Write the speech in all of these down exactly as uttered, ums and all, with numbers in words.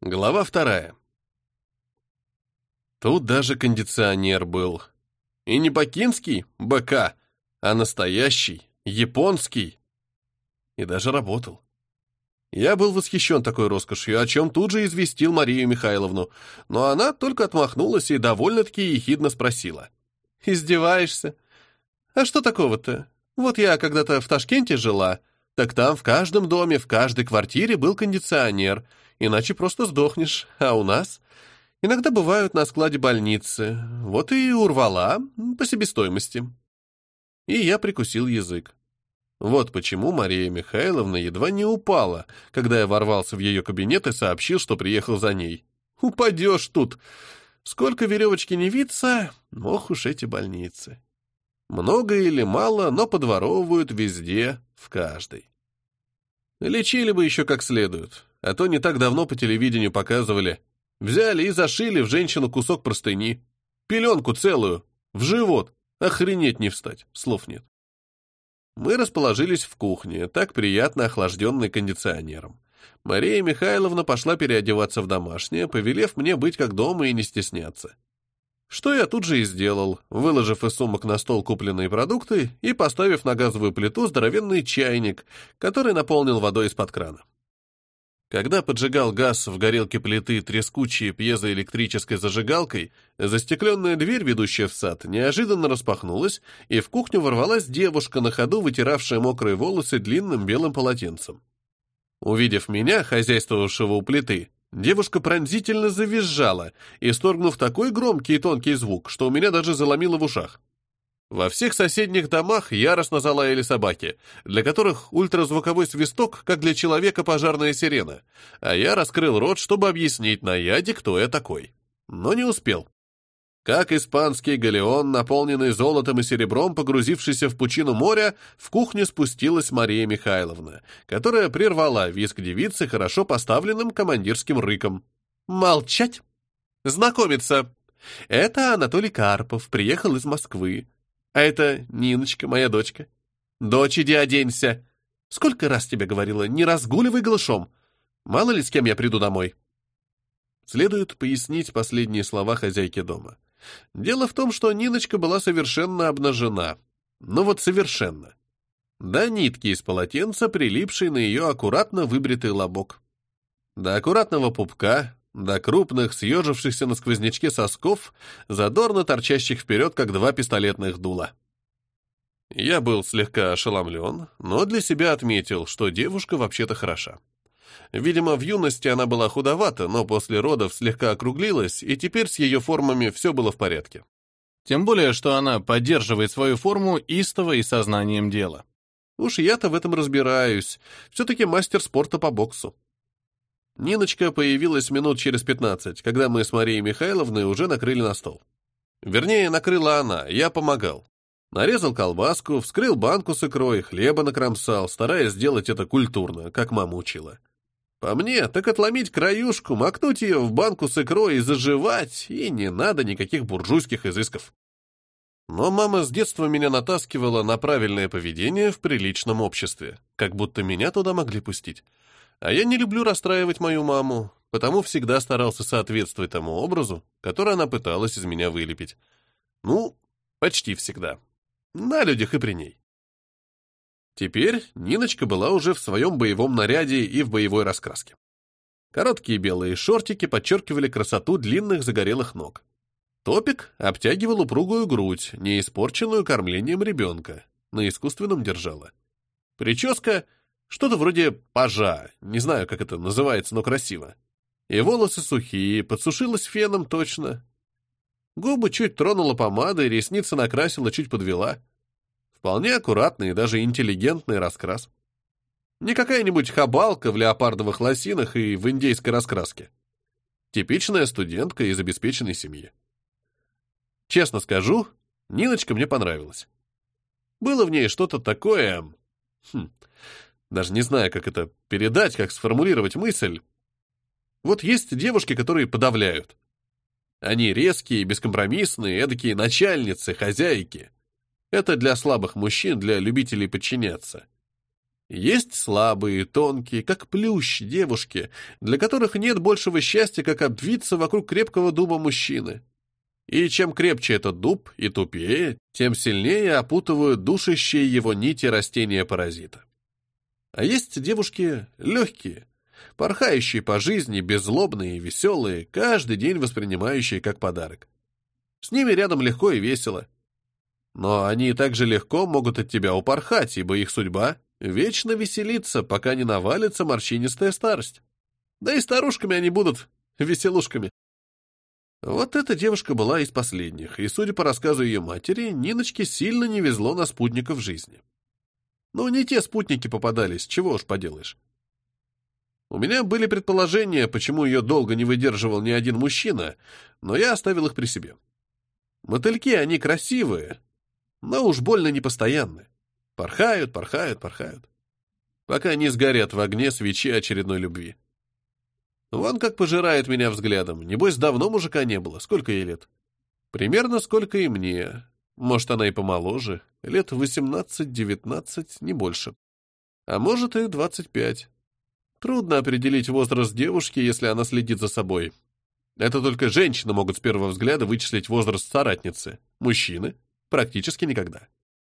Глава вторая. Тут даже кондиционер был. И не бакинский, БК, а настоящий, японский. И даже работал. Я был восхищен такой роскошью, о чем тут же известил Марию Михайловну, но она только отмахнулась и довольно-таки ехидно спросила. «Издеваешься? А что такого-то? Вот я когда-то в Ташкенте жила, так там в каждом доме, в каждой квартире был кондиционер, иначе просто сдохнешь, а у нас иногда бывают на складе больницы, вот и урвала по себестоимости». И я прикусил язык. Вот почему Мария Михайловна едва не упала, когда я ворвался в ее кабинет и сообщил, что приехал за ней. Упадешь тут. Сколько веревочки не виться, ох уж эти больницы. Много или мало, но подворовывают везде, в каждой. Лечили бы еще как следует, а то не так давно по телевидению показывали. Взяли и зашили в женщину кусок простыни. Пеленку целую, в живот. Охренеть не встать, слов нет. Мы расположились в кухне, так приятно охлажденной кондиционером. Мария Михайловна пошла переодеваться в домашнее, повелев мне быть как дома и не стесняться. Что я тут же и сделал, выложив из сумок на стол купленные продукты и поставив на газовую плиту здоровенный чайник, который наполнил водой из-под крана. Когда поджигал газ в горелке плиты трескучей пьезоэлектрической зажигалкой, застекленная дверь, ведущая в сад, неожиданно распахнулась, и в кухню ворвалась девушка, на ходу вытиравшая мокрые волосы длинным белым полотенцем. Увидев меня, хозяйствовавшего у плиты, девушка пронзительно завизжала, исторгнув такой громкий и тонкий звук, что у меня даже заломило в ушах. Во всех соседних домах яростно залаяли собаки, для которых ультразвуковой свисток, как для человека пожарная сирена, а я раскрыл рот, чтобы объяснить наяде, кто я такой. Но не успел. Как испанский галеон, наполненный золотом и серебром, погрузившийся в пучину моря, в кухню спустилась Мария Михайловна, которая прервала визг девицы хорошо поставленным командирским рыком. «Молчать! Знакомиться! Это Анатолий Карпов, приехал из Москвы. А это Ниночка, моя дочка. Дочь, иди оденься. Сколько раз тебе говорила, не разгуливай голышом. Мало ли с кем я приду домой». Следует пояснить последние слова хозяйки дома. Дело в том, что Ниночка была совершенно обнажена. Ну вот совершенно. До нитки из полотенца, прилипшей на ее аккуратно выбритый лобок. До аккуратного пупка, до крупных, съежившихся на сквознячке сосков, задорно торчащих вперед, как два пистолетных дула. Я был слегка ошеломлен, но для себя отметил, что девушка вообще-то хороша. Видимо, в юности она была худовата, но после родов слегка округлилась, и теперь с ее формами все было в порядке. Тем более, что она поддерживает свою форму истово и сознанием дела. Уж я-то в этом разбираюсь, все-таки мастер спорта по боксу. Ниночка появилась минут через пятнадцать, когда мы с Марией Михайловной уже накрыли на стол. Вернее, накрыла она, я помогал. Нарезал колбаску, вскрыл банку с икрой, хлеба накромсал, стараясь сделать это культурно, как мама учила. По мне, так отломить краюшку, макнуть ее в банку с икрой и заживать, и не надо никаких буржуйских изысков. Но мама с детства меня натаскивала на правильное поведение в приличном обществе, как будто меня туда могли пустить. А я не люблю расстраивать мою маму, потому всегда старался соответствовать тому образу, который она пыталась из меня вылепить. Ну, почти всегда. На людях и при ней. Теперь Ниночка была уже в своем боевом наряде и в боевой раскраске. Короткие белые шортики подчеркивали красоту длинных загорелых ног. Топик обтягивал упругую грудь, не испорченную кормлением ребенка, на искусственном держала. Прическа — что-то вроде пажа, не знаю, как это называется, но красиво. И волосы сухие, подсушилась феном точно. Губы чуть тронула помадой, ресницы накрасила, чуть подвела. Вполне аккуратный и даже интеллигентный раскрас. Не какая-нибудь хабалка в леопардовых лосинах и в индейской раскраске. Типичная студентка из обеспеченной семьи. Честно скажу, Ниночка мне понравилась. Было в ней что-то такое... Хм, даже не знаю, как это передать, как сформулировать мысль. Вот есть девушки, которые подавляют. Они резкие, бескомпромиссные, эдакие начальницы, хозяйки. Это для слабых мужчин, для любителей подчиняться. Есть слабые, тонкие, как плющ, девушки, для которых нет большего счастья, как обвиться вокруг крепкого дуба мужчины. И чем крепче этот дуб и тупее, тем сильнее опутывают душащие его нити растения-паразита. А есть девушки легкие, порхающие по жизни, беззлобные и веселые, каждый день воспринимающие как подарок. С ними рядом легко и весело. Но они также легко могут от тебя упорхать, ибо их судьба — вечно веселиться, пока не навалится морщинистая старость. Да и старушками они будут веселушками. Вот эта девушка была из последних, и, судя по рассказу ее матери, Ниночке сильно не везло на спутников жизни. Ну, не те спутники попадались, чего уж поделаешь. У меня были предположения, почему ее долго не выдерживал ни один мужчина, но я оставил их при себе. Мотыльки, они красивые, но уж больно непостоянны. Порхают, порхают, порхают, пока не сгорят в огне свечи очередной любви. Вон как пожирает меня взглядом. Небось, давно мужика не было. Сколько ей лет? Примерно сколько и мне. Может, она и помоложе. Лет восемнадцать-девятнадцать, не больше. А может, и двадцать пять. Трудно определить возраст девушки, если она следит за собой. Это только женщины могут с первого взгляда вычислить возраст соратницы. Мужчины практически никогда.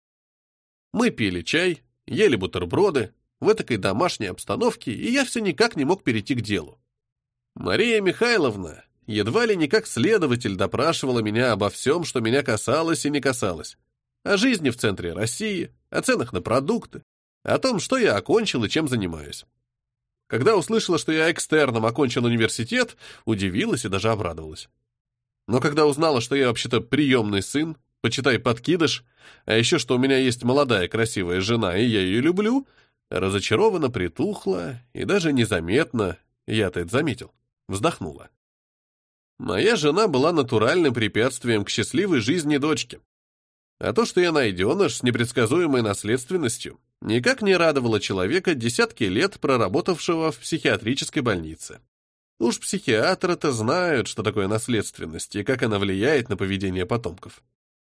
Мы пили чай, ели бутерброды в этакой домашней обстановке, и я все никак не мог перейти к делу. Мария Михайловна едва ли не как следователь допрашивала меня обо всем, что меня касалось и не касалось. О жизни в центре России, о ценах на продукты, о том, что я окончил и чем занимаюсь. Когда услышала, что я экстерном окончил университет, удивилась и даже обрадовалась. Но когда узнала, что я вообще-то приемный сын, почитай подкидыш, а еще что у меня есть молодая красивая жена, и я ее люблю, разочарованно притухла и даже незаметно, я-то это заметил, вздохнула. Моя жена была натуральным препятствием к счастливой жизни дочки. А то, что я найденыш с непредсказуемой наследственностью, никак не радовало человека, десятки лет проработавшего в психиатрической больнице. Уж психиатры-то знают, что такое наследственность и как она влияет на поведение потомков.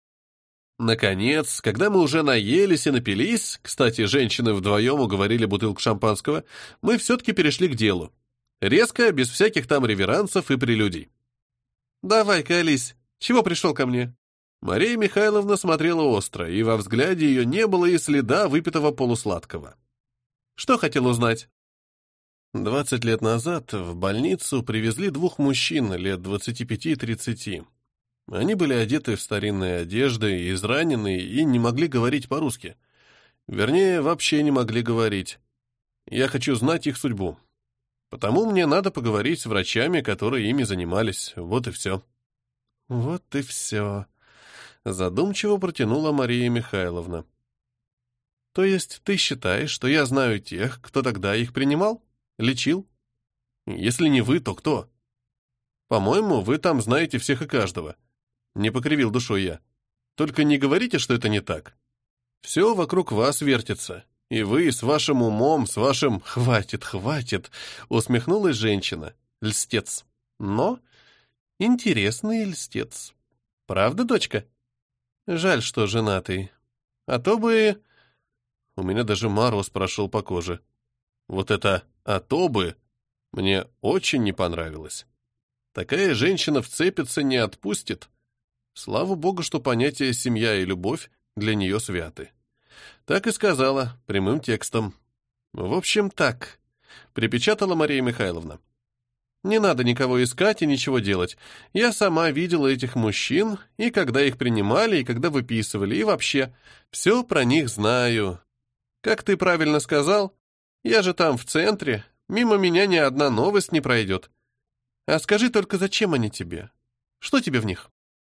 Наконец, когда мы уже наелись и напились, кстати, женщины вдвоем уговорили бутылку шампанского, мы все-таки перешли к делу. Резко, без всяких там реверансов и прелюдий. «Давай-ка, Ались, чего пришел ко мне?» Мария Михайловна смотрела остро, и во взгляде ее не было и следа выпитого полусладкого. «Что хотел узнать?» Двадцать лет назад в больницу привезли двух мужчин лет двадцати пяти-тридцати. Они были одеты в старинные одежды, израненные и не могли говорить по-русски. Вернее, вообще не могли говорить. Я хочу знать их судьбу. Потому мне надо поговорить с врачами, которые ими занимались. Вот и все. Вот и все. Задумчиво протянула Мария Михайловна. То есть ты считаешь, что я знаю тех, кто тогда их принимал? Лечил? Если не вы, то кто? По-моему, вы там знаете всех и каждого. Не покривил душой я. Только не говорите, что это не так. Все вокруг вас вертится. И вы с вашим умом, с вашим «хватит, хватит», усмехнулась женщина. Льстец. Но интересный льстец. Правда, дочка? Жаль, что женатый. А то бы... У меня даже мороз прошел по коже. Вот это «а то бы» мне очень не понравилось. Такая женщина вцепится, не отпустит. Слава богу, что понятия «семья» и «любовь» для нее святы. Так и сказала, прямым текстом. В общем, так, припечатала Мария Михайловна. Не надо никого искать и ничего делать. Я сама видела этих мужчин, и когда их принимали, и когда выписывали, и вообще, все про них знаю. Как ты правильно сказал, я же там в центре, мимо меня ни одна новость не пройдет. А скажи только, зачем они тебе? Что тебе в них?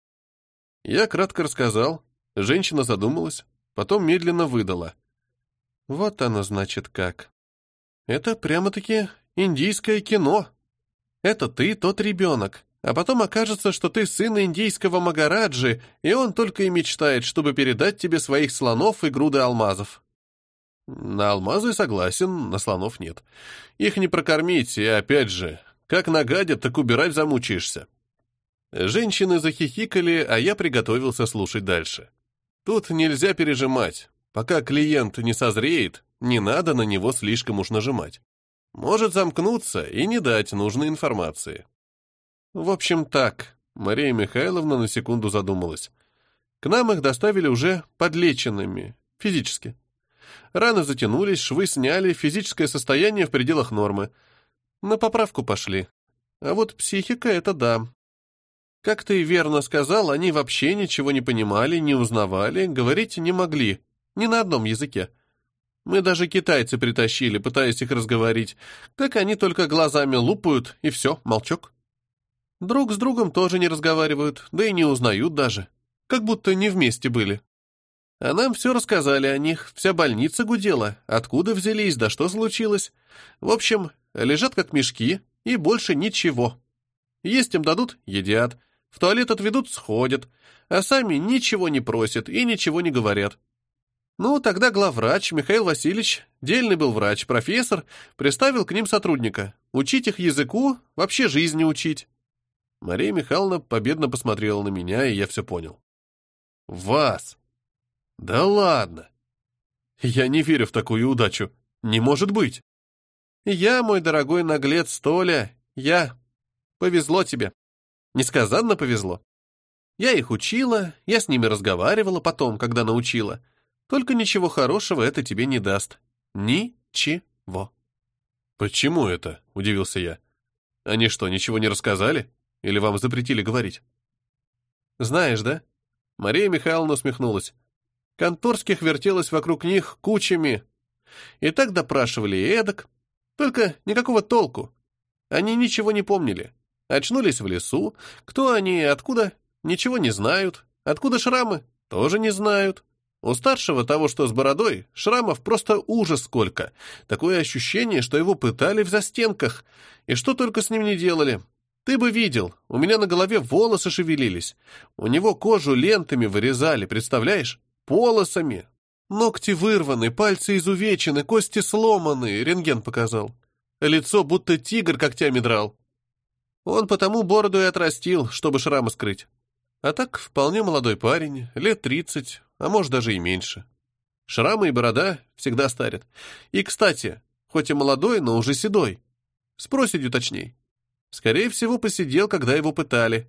Я кратко рассказал, женщина задумалась, потом медленно выдала. Вот оно, значит, как. Это прямо-таки индийское кино. Это ты тот ребенок, а потом окажется, что ты сын индийского Магараджи, и он только и мечтает, чтобы передать тебе своих слонов и груды алмазов. На алмазы согласен, на слонов нет. Их не прокормить, и опять же, как нагадят, так убирать замучаешься. Женщины захихикали, а я приготовился слушать дальше. Тут нельзя пережимать. Пока клиент не созреет, Не надо на него слишком уж нажимать. Может замкнуться и не дать нужной информации. В общем, так. Мария Михайловна на секунду задумалась. К нам их доставили уже подлеченными, физически. Раны затянулись, швы сняли, физическое состояние в пределах нормы. На поправку пошли. А вот психика — это да. Как ты верно сказал, они вообще ничего не понимали, не узнавали, говорить не могли. Ни на одном языке. Мы даже китайцы притащили, пытаясь их разговорить. Так они только глазами лупают, и все, молчок. Друг с другом тоже не разговаривают, да и не узнают даже. Как будто не вместе были. А нам все рассказали о них, вся больница гудела, откуда взялись, да что случилось. В общем, лежат как мешки, и больше ничего. Есть им дадут — едят, в туалет отведут — сходят, а сами ничего не просят и ничего не говорят. Ну, тогда главврач Михаил Васильевич, дельный был врач, профессор, приставил к ним сотрудника. Учить их языку, вообще жизни учить. Мария Михайловна победно посмотрела на меня, и я все понял. Вас? Да ладно. Я не верю в такую удачу. Не может быть. Я, мой дорогой наглец Толя, я. Повезло тебе. Несказанно повезло. Я их учила, я с ними разговаривала потом, когда научила. Только ничего хорошего это тебе не даст. Ничего. Почему это? Удивился я. Они что, ничего не рассказали? Или вам запретили говорить? Знаешь, да? Мария Михайловна усмехнулась. Конторских вертелось вокруг них кучами. И так допрашивали и эдак. Только никакого толку. Они ничего не помнили. Очнулись в лесу. Кто они и откуда? Ничего не знают. Откуда шрамы? Тоже не знают. У старшего, того, что с бородой, шрамов просто ужас сколько. Такое ощущение, что его пытали в застенках. И что только с ним не делали. Ты бы видел, у меня на голове волосы шевелились. У него кожу лентами вырезали, представляешь? Полосами. Ногти вырваны, пальцы изувечены, кости сломаны, рентген показал. Лицо будто тигр когтями драл. Он потому бороду и отрастил, чтобы шрамы скрыть. А так вполне молодой парень, лет тридцать, а может даже и меньше. Шрамы и борода всегда старят. И, кстати, хоть и молодой, но уже седой. С проседью точней. Скорее всего, посидел, когда его пытали.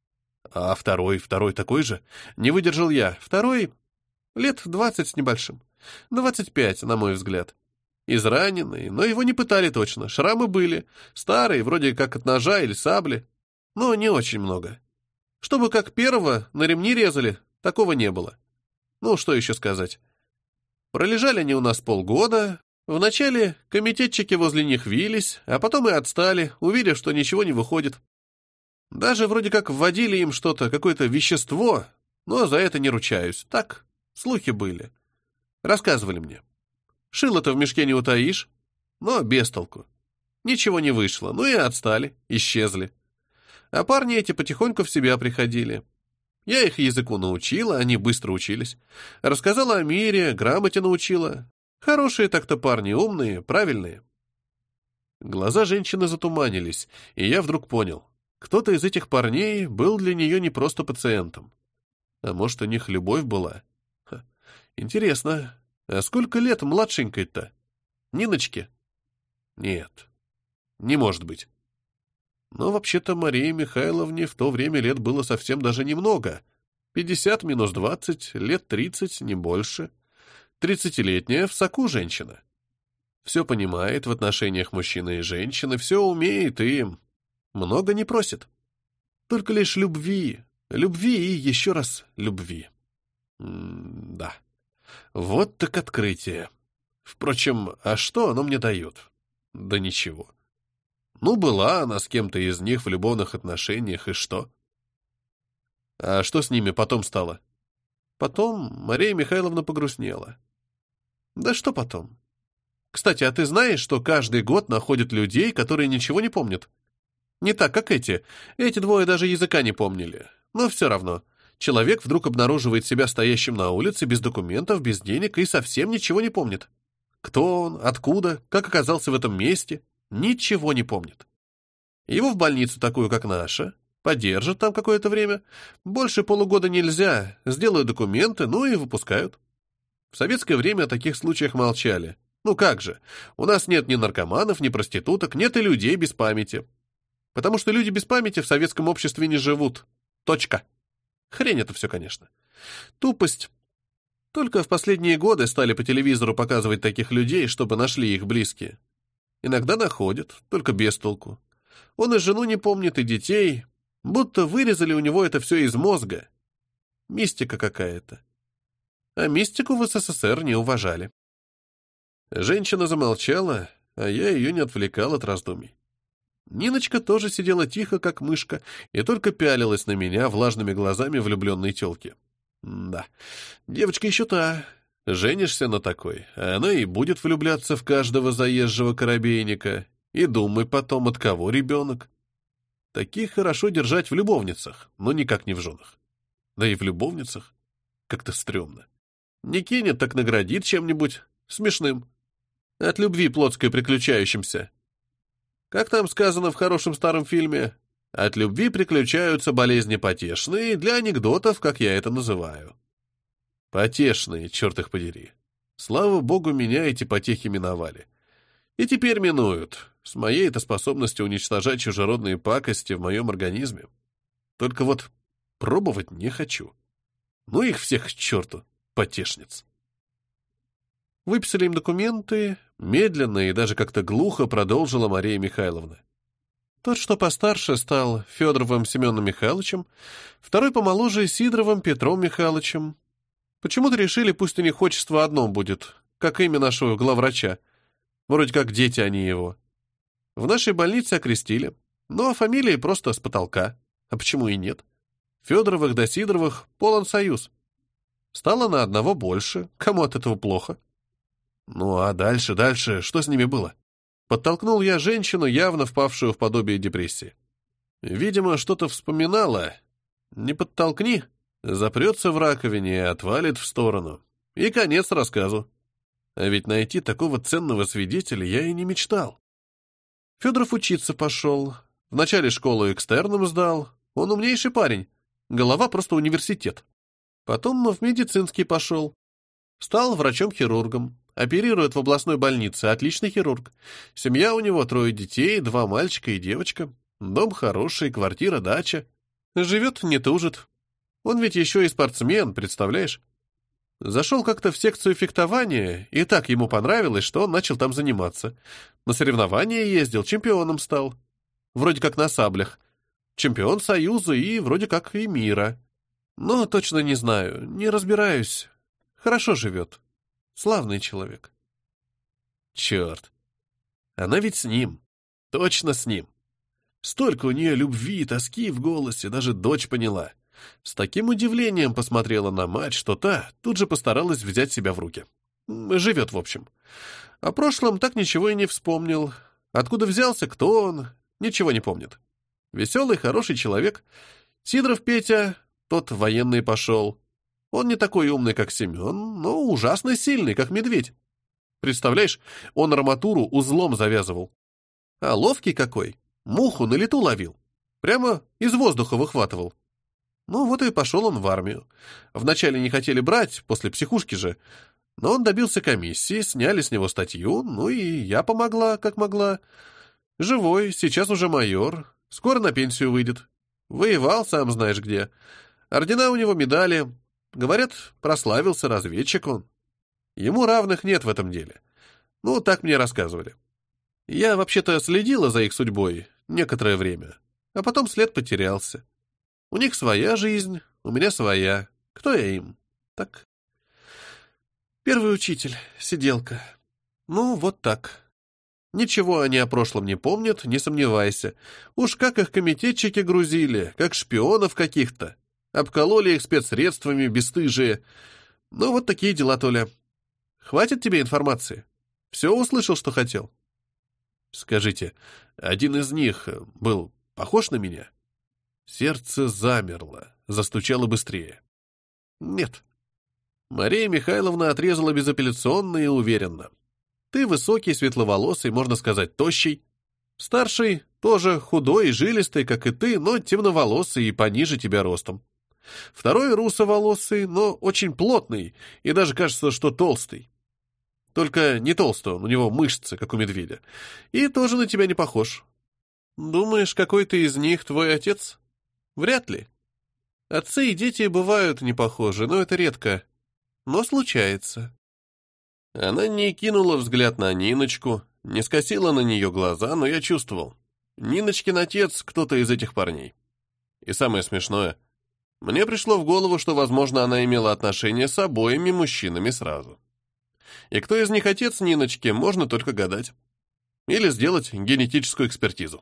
А второй, второй такой же? Не выдержал я. Второй лет двадцать с небольшим. Двадцать пять, на мой взгляд. Израненный, но его не пытали точно. Шрамы были. Старые, вроде как от ножа или сабли. Но не очень много. Чтобы как первого на ремни резали, такого не было. Ну, что еще сказать. Пролежали они у нас полгода. Вначале комитетчики возле них вились, а потом и отстали, увидев, что ничего не выходит. Даже вроде как вводили им что-то, какое-то вещество, но за это не ручаюсь. Так, слухи были. Рассказывали мне. Шило-то в мешке не утаишь, но без толку. Ничего не вышло, ну и отстали, исчезли. А парни эти потихоньку в себя приходили. Я их языку научила, они быстро учились. Рассказала о мире, грамоте научила. Хорошие так-то парни, умные, правильные. Глаза женщины затуманились, и я вдруг понял. Кто-то из этих парней был для нее не просто пациентом. А может, у них любовь была? Ха. Интересно, а сколько лет младшенькой-то? Ниночке? Нет, не может быть. Но вообще-то Марии Михайловне в то время лет было совсем даже немного. Пятьдесят минус двадцать, лет тридцать, не больше. Тридцатилетняя в соку женщина. Все понимает в отношениях мужчины и женщины, все умеет и много не просит. Только лишь любви, любви и еще раз любви. М-да. Вот так открытие. Впрочем, а что оно мне дает? Да ничего. Ну, была она с кем-то из них в любовных отношениях, и что? А что с ними потом стало? Потом Мария Михайловна погрустнела. Да что потом? Кстати, а ты знаешь, что каждый год находят людей, которые ничего не помнят? Не так, как эти. Эти двое даже языка не помнили. Но все равно. Человек вдруг обнаруживает себя стоящим на улице, без документов, без денег и совсем ничего не помнит. Кто он, откуда, как оказался в этом месте, ничего не помнит. Его в больницу такую, как наша, подержат там какое-то время. Больше полугода нельзя, сделают документы, ну и выпускают. В советское время о таких случаях молчали. Ну как же, у нас нет ни наркоманов, ни проституток, нет и людей без памяти. Потому что люди без памяти в советском обществе не живут. Точка. Хрень это все, конечно. Тупость. Только в последние годы стали по телевизору показывать таких людей, чтобы нашли их близкие. Иногда находят, только без толку. Он и жену не помнит, и детей. Будто вырезали у него это все из мозга. Мистика какая-то. А мистику в СССР не уважали. Женщина замолчала, а я ее не отвлекал от раздумий. Ниночка тоже сидела тихо, как мышка, и только пялилась на меня влажными глазами влюбленной тёлки. Да, девочка еще та. Женишься на такой, а она и будет влюбляться в каждого заезжего корабейника. И думай потом, от кого ребенок. Таких хорошо держать в любовницах, но никак не в женах. Да и в любовницах как-то стрёмно. Не кинет, так наградит чем-нибудь смешным. От любви плотской приключающимся. Как там сказано в хорошем старом фильме? От любви приключаются болезни потешные, для анекдотов, как я это называю. Потешные, черт их подери. Слава богу, меня эти потехи миновали. И теперь минуют, с моей-то способностью уничтожать чужеродные пакости в моем организме. Только вот пробовать не хочу. Ну их всех к черту, потешниц. Выписали им документы, медленно и даже как-то глухо продолжила Мария Михайловна. Тот, что постарше, стал Федоровым Семеном Михайловичем, второй помоложе Сидоровым Петром Михайловичем. Почему-то решили, пусть у них отчество одно будет, как имя нашего главврача. Вроде как дети они его. В нашей больнице окрестили, ну а фамилии просто с потолка. А почему и нет? Федоровых да Сидоровых полон союз. Стало на одного больше, кому от этого плохо? Ну а дальше, дальше, что с ними было? Подтолкнул я женщину, явно впавшую в подобие депрессии. Видимо, что-то вспоминала. Не подтолкни, запрется в раковине и отвалит в сторону. И конец рассказу. А ведь найти такого ценного свидетеля я и не мечтал. Федоров учиться пошел. В начале школу экстерном сдал. Он умнейший парень. Голова просто университет. Потом в медицинский пошел. Стал врачом-хирургом. Оперирует в областной больнице. Отличный хирург. Семья у него, трое детей, два мальчика и девочка. Дом хороший, квартира, дача. Живет, не тужит. Он ведь еще и спортсмен, представляешь? Зашел как-то в секцию фехтования, и так ему понравилось, что он начал там заниматься. На соревнования ездил, чемпионом стал. Вроде как на саблях. Чемпион Союза и вроде как и мира. Но точно не знаю, не разбираюсь. Хорошо живет. Славный человек. Черт. Она ведь с ним. Точно с ним. Столько у нее любви и тоски в голосе, даже дочь поняла. С таким удивлением посмотрела на мать, что та тут же постаралась взять себя в руки. Живет, в общем. О прошлом так ничего и не вспомнил. Откуда взялся, кто он, ничего не помнит. Веселый, хороший человек. Сидоров Петя, тот в военный пошел. Он не такой умный, как Семен, но ужасно сильный, как медведь. Представляешь, он арматуру узлом завязывал. А ловкий какой, муху на лету ловил. Прямо из воздуха выхватывал. Ну вот и пошел он в армию. Вначале не хотели брать, после психушки же. Но он добился комиссии, сняли с него статью, ну и я помогла, как могла. Живой, сейчас уже майор, скоро на пенсию выйдет. Воевал, сам знаешь где. Ордена у него, медали. Говорят, прославился, разведчик он. Ему равных нет в этом деле. Ну, так мне рассказывали. Я вообще-то следила за их судьбой некоторое время, а потом след потерялся. У них своя жизнь, у меня своя. Кто я им? Так. Первый учитель, сиделка. Ну, вот так. Ничего они о прошлом не помнят, не сомневайся. Уж как их комитетчики грузили, как шпионов каких-то. Обкололи их спецсредствами, бесстыжие. Ну, вот такие дела, Толя. Хватит тебе информации? Все услышал, что хотел? Скажите, один из них был похож на меня? Сердце замерло, застучало быстрее. Нет. Мария Михайловна отрезала безапелляционно и уверенно. Ты высокий, светловолосый, можно сказать, тощий. Старший тоже худой и жилистый, как и ты, но темноволосый и пониже тебя ростом. Второй русоволосый, но очень плотный, и даже кажется, что толстый. Только не толстый он, у него мышцы, как у медведя. И тоже на тебя не похож. Думаешь, какой-то из них твой отец? Вряд ли. Отцы и дети бывают не похожи, но это редко. Но случается. Она не кинула взгляд на Ниночку, не скосила на нее глаза, но я чувствовал. Ниночкин отец — кто-то из этих парней. И самое смешное, мне пришло в голову, что, возможно, она имела отношение с обоими мужчинами сразу. И кто из них отец Ниночки, можно только гадать. Или сделать генетическую экспертизу.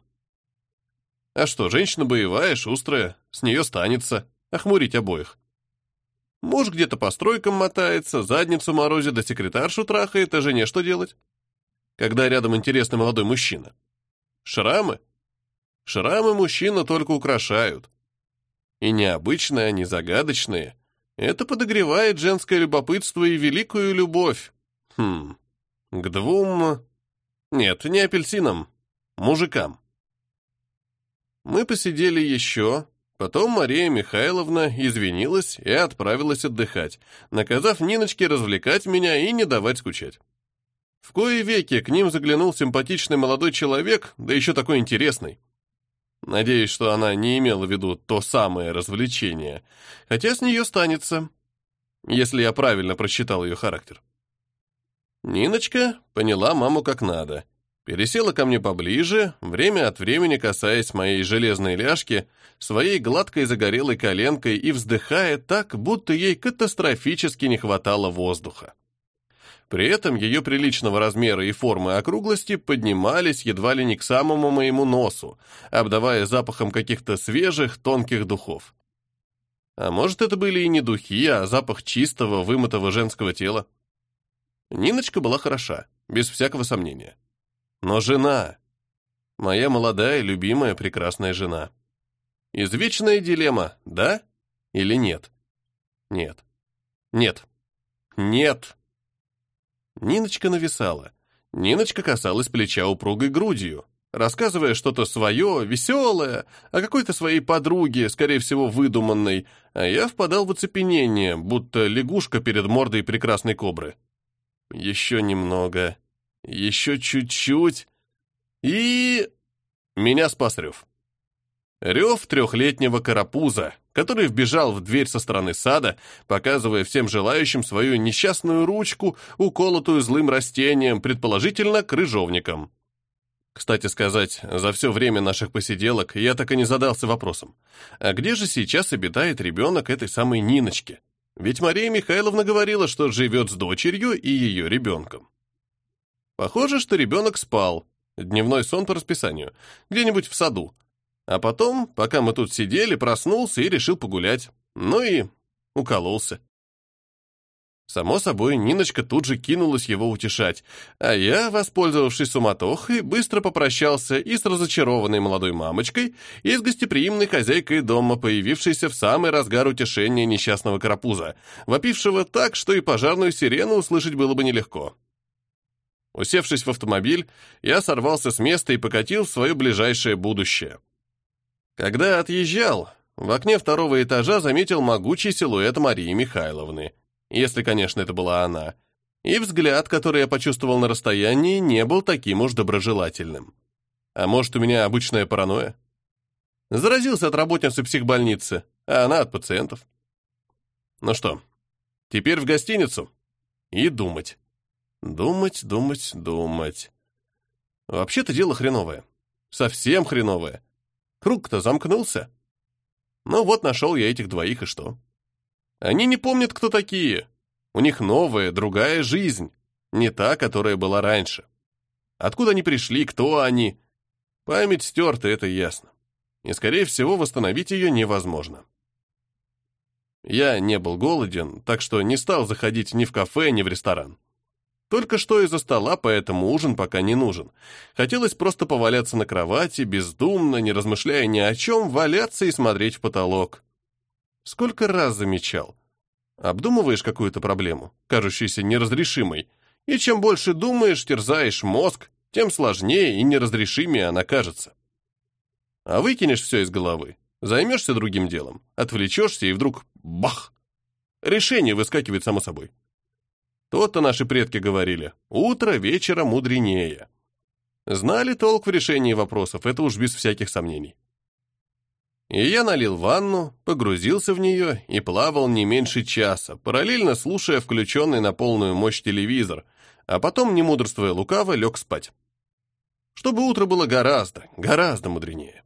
А что, женщина боевая, шустрая, с нее станется охмурить обоих. Муж где-то по стройкам мотается, задницу морозит, да секретаршу трахает, а жене что делать? Когда рядом интересный молодой мужчина. Шрамы? Шрамы мужчину только украшают. И необычные они, загадочные. Это подогревает женское любопытство и великую любовь. Хм, к двум... Нет, не апельсинам, мужикам. Мы посидели еще, потом Мария Михайловна извинилась и отправилась отдыхать, наказав Ниночке развлекать меня и не давать скучать. В кои веки к ним заглянул симпатичный молодой человек, да еще такой интересный. Надеюсь, что она не имела в виду то самое развлечение, хотя с нее станется, если я правильно просчитал ее характер. Ниночка поняла маму как надо. Пересела ко мне поближе, время от времени касаясь моей железной ляжки, своей гладкой загорелой коленкой и вздыхая так, будто ей катастрофически не хватало воздуха. При этом ее приличного размера и формы округлости поднимались едва ли не к самому моему носу, обдавая запахом каких-то свежих, тонких духов. А может, это были и не духи, а запах чистого, вымытого женского тела. Ниночка была хороша, без всякого сомнения. Но жена, моя молодая, любимая, прекрасная жена. Извечная дилемма, да или нет? Нет. Нет. Нет. Ниночка нависала. Ниночка касалась плеча упругой грудью, рассказывая что-то свое, веселое, о какой-то своей подруге, скорее всего, выдуманной, а я впадал в оцепенение, будто лягушка перед мордой прекрасной кобры. Еще немного, еще чуть-чуть, и... Меня спас рев. Рев трехлетнего карапуза, который вбежал в дверь со стороны сада, показывая всем желающим свою несчастную ручку, уколотую злым растением, предположительно крыжовником. Кстати сказать, за все время наших посиделок я так и не задался вопросом, а где же сейчас обитает ребенок этой самой Ниночки? Ведь Мария Михайловна говорила, что живет с дочерью и ее ребенком. Похоже, что ребенок спал, дневной сон по расписанию, где-нибудь в саду. А потом, пока мы тут сидели, проснулся и решил погулять. Ну и укололся. Само собой, Ниночка тут же кинулась его утешать, а я, воспользовавшись суматохой, быстро попрощался и с разочарованной молодой мамочкой, и с гостеприимной хозяйкой дома, появившейся в самый разгар утешения несчастного карапуза, вопившего так, что и пожарную сирену услышать было бы нелегко. Усевшись в автомобиль, я сорвался с места и покатил в свое ближайшее будущее. Когда отъезжал, в окне второго этажа заметил могучий силуэт Марии Михайловны, если, конечно, это была она, и взгляд, который я почувствовал на расстоянии, не был таким уж доброжелательным. А может, у меня обычная паранойя? Заразился от работницы психбольницы, а она от пациентов. Ну что, теперь в гостиницу и думать. Думать, думать, думать. Вообще-то дело хреновое. Совсем хреновое. Круг-то замкнулся. Ну вот нашел я этих двоих, и что? Они не помнят, кто такие. У них новая, другая жизнь. Не та, которая была раньше. Откуда они пришли, кто они? Память стерта, это ясно. И, скорее всего, восстановить ее невозможно. Я не был голоден, так что не стал заходить ни в кафе, ни в ресторан. Только что из-за стола, поэтому ужин пока не нужен. Хотелось просто поваляться на кровати, бездумно, не размышляя ни о чем, валяться и смотреть в потолок. Сколько раз замечал. Обдумываешь какую-то проблему, кажущуюся неразрешимой, и чем больше думаешь, терзаешь мозг, тем сложнее и неразрешимее она кажется. А выкинешь все из головы, займешься другим делом, отвлечешься, и вдруг — бах! Решение выскакивает само собой. То-то наши предки говорили: утро вечера мудренее. Знали толк в решении вопросов, это уж без всяких сомнений. И я налил ванну, погрузился в нее и плавал не меньше часа, параллельно слушая включенный на полную мощь телевизор, а потом, не мудрствуя лукаво, лег спать. Чтобы утро было гораздо, гораздо мудренее.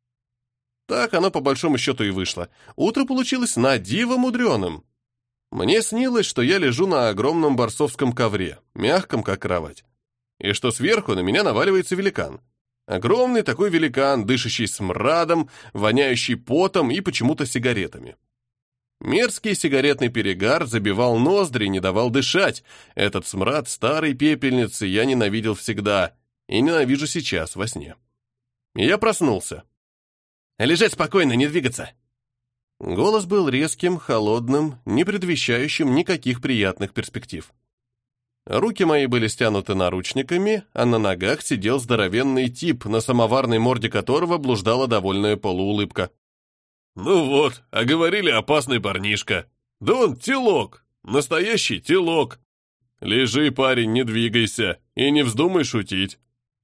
Так оно по большому счету и вышло. Утро получилось на диво мудреным. Мне снилось, что я лежу на огромном борцовском ковре, мягком, как кровать, и что сверху на меня наваливается великан. Огромный такой великан, дышащий смрадом, воняющий потом и почему-то сигаретами. Мерзкий сигаретный перегар забивал ноздри, не давал дышать. Этот смрад старой пепельницы я ненавидел всегда и ненавижу сейчас во сне. И я проснулся. «Лежать спокойно, не двигаться!» Голос был резким, холодным, не предвещающим никаких приятных перспектив. Руки мои были стянуты наручниками, а на ногах сидел здоровенный тип, на самоварной морде которого блуждала довольная полуулыбка. «Ну вот, а говорили, опасный парнишка. Да он телок, настоящий телок. Лежи, парень, не двигайся, и не вздумай шутить».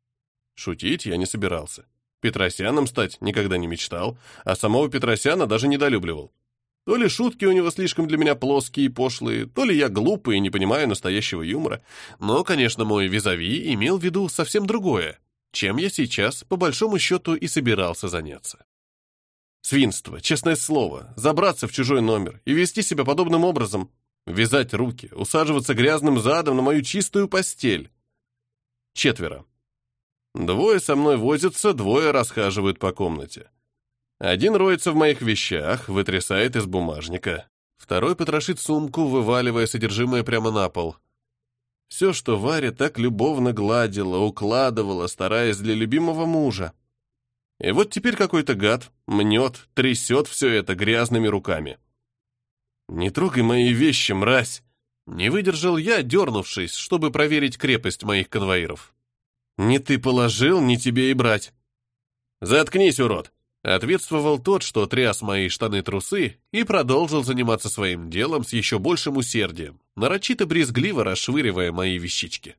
Шутить я не собирался. Петросяном стать никогда не мечтал, а самого Петросяна даже недолюбливал. То ли шутки у него слишком для меня плоские и пошлые, то ли я глупый и не понимаю настоящего юмора. Но, конечно, мой визави имел в виду совсем другое, чем я сейчас, по большому счету, и собирался заняться. Свинство, честное слово, забраться в чужой номер и вести себя подобным образом, вязать руки, усаживаться грязным задом на мою чистую постель. Четверо. Двое со мной возятся, двое расхаживают по комнате. Один роется в моих вещах, вытрясает из бумажника. Второй потрошит сумку, вываливая содержимое прямо на пол. Все, что Варя так любовно гладила, укладывала, стараясь для любимого мужа. И вот теперь какой-то гад мнет, трясет все это грязными руками. «Не трогай мои вещи, мразь!» Не выдержал я, дернувшись, чтобы проверить крепость моих конвоиров. «Не ты положил, не тебе и брать». «Заткнись, урод!» Ответствовал тот, что тряс мои штаны-трусы, и продолжил заниматься своим делом с еще большим усердием, нарочито брезгливо расшвыривая мои вещички.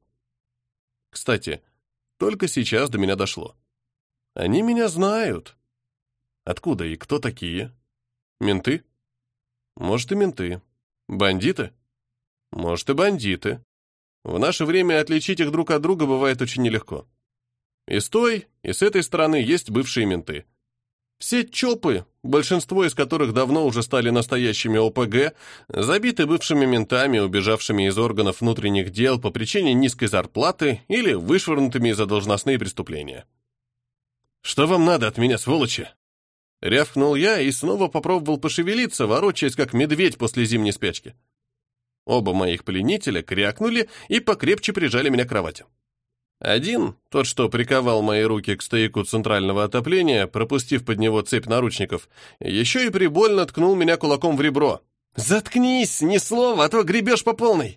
Кстати, только сейчас до меня дошло. Они меня знают. Откуда и кто такие? Менты? Может, и менты. Бандиты? Может, и бандиты. В наше время отличить их друг от друга бывает очень нелегко. И с той, и с этой стороны есть бывшие менты. Все ЧОПы, большинство из которых давно уже стали настоящими О П Г, забиты бывшими ментами, убежавшими из органов внутренних дел по причине низкой зарплаты или вышвырнутыми за должностные преступления. «Что вам надо от меня, сволочи?» Рявкнул я и снова попробовал пошевелиться, ворочаясь, как медведь после зимней спячки. Оба моих пленителя крякнули и покрепче прижали меня к кровати. Один, тот, что приковал мои руки к стояку центрального отопления, пропустив под него цепь наручников, еще и прибольно ткнул меня кулаком в ребро. «Заткнись, ни слова, а то гребешь по полной!»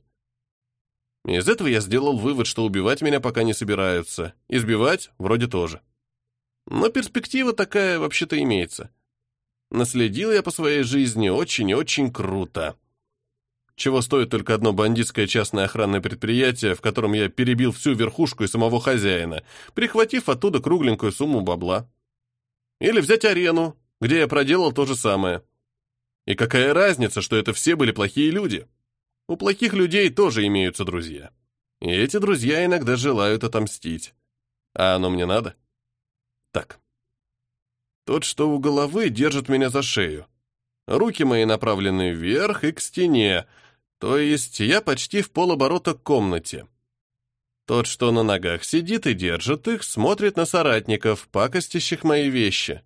Из этого я сделал вывод, что убивать меня пока не собираются, избивать вроде тоже. Но перспектива такая вообще-то имеется. Наследил я по своей жизни очень и очень круто. Чего стоит только одно бандитское частное охранное предприятие, в котором я перебил всю верхушку и самого хозяина, прихватив оттуда кругленькую сумму бабла. Или взять арену, где я проделал то же самое. И какая разница, что это все были плохие люди? У плохих людей тоже имеются друзья. И эти друзья иногда желают отомстить. А оно мне надо? Так. Тот, что у головы, держит меня за шею. Руки мои направлены вверх и к стене, то есть я почти в полоборота к комнате. Тот, что на ногах сидит и держит их, смотрит на соратников, пакостящих мои вещи.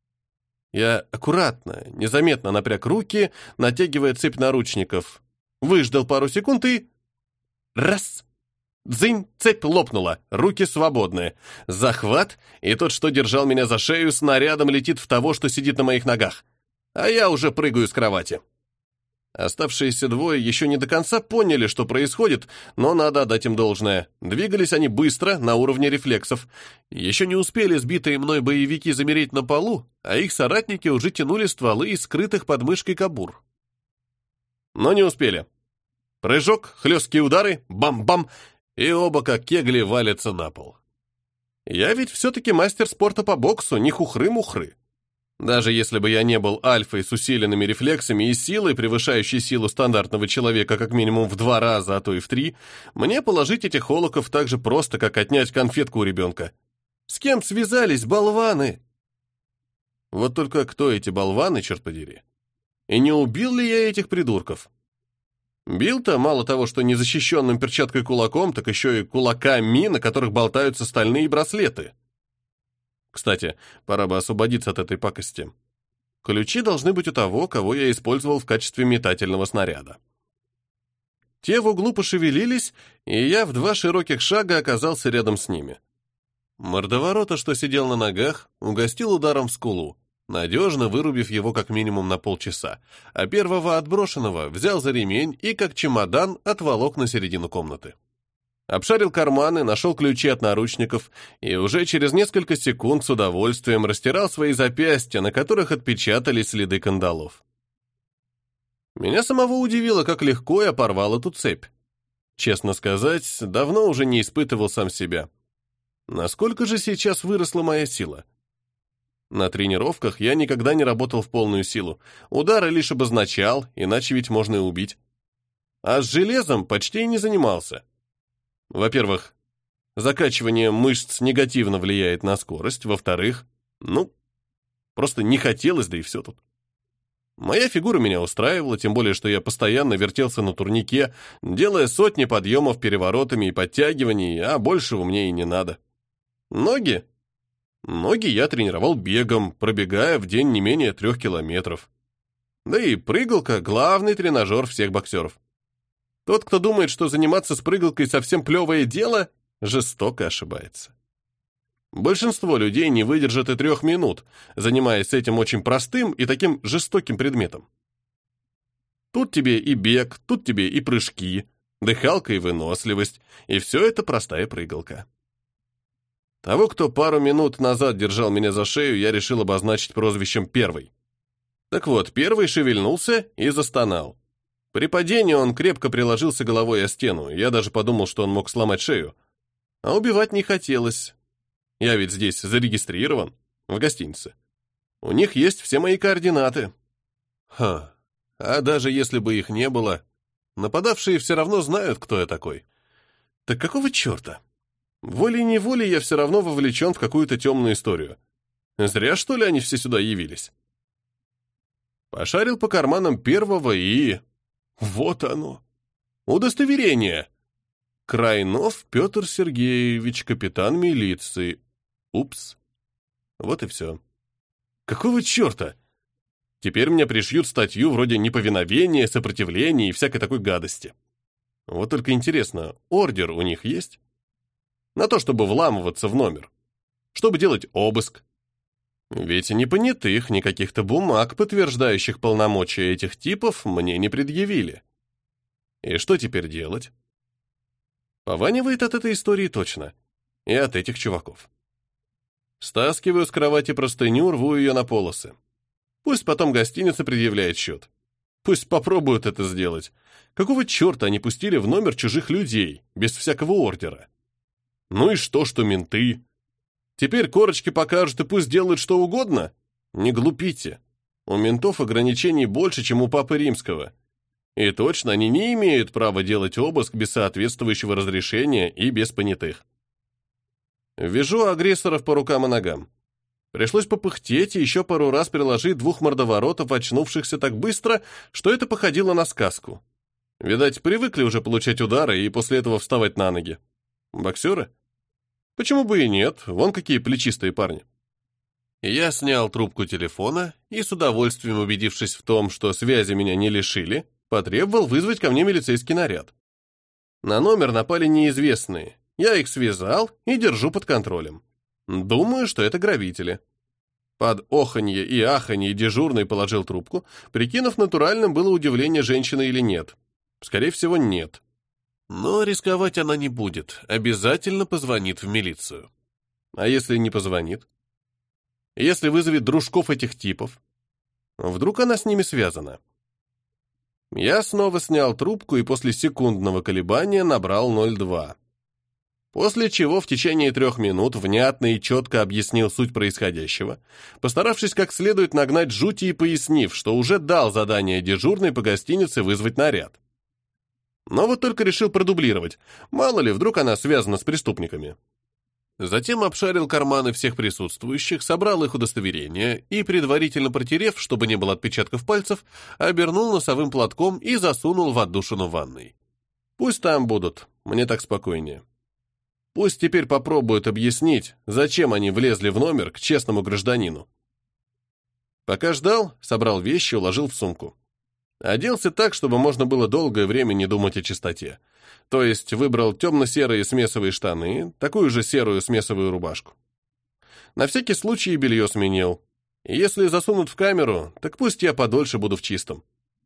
Я аккуратно, незаметно напряг руки, натягивая цепь наручников. Выждал пару секунд и... Раз! Дзынь! Цепь лопнула, руки свободны. Захват, и тот, что держал меня за шею, снарядом летит в того, что сидит на моих ногах. А я уже прыгаю с кровати. Оставшиеся двое еще не до конца поняли, что происходит, но надо отдать им должное. Двигались они быстро, на уровне рефлексов. Еще не успели сбитые мной боевики замереть на полу, а их соратники уже тянули стволы из скрытых под мышкой кобур. Но не успели. Прыжок, хлесткие удары, бам-бам, и оба как кегли валятся на пол. Я ведь все-таки мастер спорта по боксу, не хухры-мухры. Даже если бы я не был альфой с усиленными рефлексами и силой, превышающей силу стандартного человека как минимум в два раза, а то и в три, мне положить этих холоков так же просто, как отнять конфетку у ребенка. С кем связались, болваны? Вот только кто эти болваны, черт подери? И не убил ли я этих придурков? Бил-то мало того, что незащищенным перчаткой кулаком, так еще и кулаками, на которых болтаются стальные браслеты. Кстати, пора бы освободиться от этой пакости. Ключи должны быть у того, кого я использовал в качестве метательного снаряда. Те в углу пошевелились, и я в два широких шага оказался рядом с ними. Мордоворота, что сидел на ногах, угостил ударом в скулу, надежно вырубив его как минимум на полчаса, а первого отброшенного взял за ремень и как чемодан отволок на середину комнаты. Обшарил карманы, нашел ключи от наручников и уже через несколько секунд с удовольствием растирал свои запястья, на которых отпечатались следы кандалов. Меня самого удивило, как легко я порвал эту цепь. Честно сказать, давно уже не испытывал сам себя. Насколько же сейчас выросла моя сила? На тренировках я никогда не работал в полную силу. Удары лишь обозначал, иначе ведь можно и убить. А с железом почти и не занимался. Во-первых, закачивание мышц негативно влияет на скорость. Во-вторых, ну, просто не хотелось, да и все тут. Моя фигура меня устраивала, тем более, что я постоянно вертелся на турнике, делая сотни подъемов переворотами и подтягиваний, а большего мне и не надо. Ноги? Ноги я тренировал бегом, пробегая в день не менее трех километров. Да и прыгалка — главный тренажер всех боксеров. Тот, кто думает, что заниматься с прыгалкой совсем плевое дело, жестоко ошибается. Большинство людей не выдержат и трех минут, занимаясь этим очень простым и таким жестоким предметом. Тут тебе и бег, тут тебе и прыжки, дыхалка и выносливость, и все это простая прыгалка. Того, кто пару минут назад держал меня за шею, я решил обозначить прозвищем «Первый». Так вот, Первый шевельнулся и застонал. При падении он крепко приложился головой о стену, я даже подумал, что он мог сломать шею. А убивать не хотелось. Я ведь здесь зарегистрирован, в гостинице. У них есть все мои координаты. Ха, а даже если бы их не было, нападавшие все равно знают, кто я такой. Так какого черта? Волей-неволей я все равно вовлечен в какую-то темную историю. Зря, что ли, они все сюда явились? Пошарил по карманам Первого и... Вот оно. Удостоверение. Крайнов Петр Сергеевич, капитан милиции. Упс. Вот и все. Какого черта? Теперь мне пришьют статью вроде неповиновения, сопротивления и всякой такой гадости. Вот только интересно, ордер у них есть? На то, чтобы вламываться в номер. Чтобы делать обыск. Ведь ни понятых, ни каких-то бумаг, подтверждающих полномочия этих типов, мне не предъявили. И что теперь делать? Пованивает от этой истории точно. И от этих чуваков. Стаскиваю с кровати простыню, рву ее на полосы. Пусть потом гостиница предъявляет счет. Пусть попробуют это сделать. Какого черта они пустили в номер чужих людей, без всякого ордера? Ну и что, что менты? Теперь корочки покажут и пусть делают что угодно? Не глупите. У ментов ограничений больше, чем у Папы Римского. И точно они не имеют права делать обыск без соответствующего разрешения и без понятых. Вяжу агрессоров по рукам и ногам. Пришлось попыхтеть и еще пару раз приложить двух мордоворотов, очнувшихся так быстро, что это походило на сказку. Видать, привыкли уже получать удары и после этого вставать на ноги. Боксеры? Почему бы и нет, вон какие плечистые парни. Я снял трубку телефона и, с удовольствием убедившись в том, что связи меня не лишили, потребовал вызвать ко мне милицейский наряд. На номер напали неизвестные. Я их связал и держу под контролем. Думаю, что это грабители. Под оханье и аханье дежурный положил трубку, прикинув, натуральным было удивление женщины или нет. Скорее всего, нет. Но рисковать она не будет, обязательно позвонит в милицию. А если не позвонит? Если вызовет дружков этих типов? Вдруг она с ними связана? Я снова снял трубку и после секундного колебания набрал ноль два. После чего в течение трех минут внятно и четко объяснил суть происходящего, постаравшись как следует нагнать жути и пояснив, что уже дал задание дежурной по гостинице вызвать наряд. Но вот только решил продублировать, мало ли, вдруг она связана с преступниками. Затем обшарил карманы всех присутствующих, собрал их удостоверения и, предварительно протерев, чтобы не было отпечатков пальцев, обернул носовым платком и засунул в отдушину ванной. Пусть там будут, мне так спокойнее. Пусть теперь попробуют объяснить, зачем они влезли в номер к честному гражданину. Пока ждал, собрал вещи, уложил в сумку. Оделся так, чтобы можно было долгое время не думать о чистоте. То есть выбрал темно-серые смесовые штаны, такую же серую смесовую рубашку. На всякий случай и белье сменил. И если засунут в камеру, так пусть я подольше буду в чистом.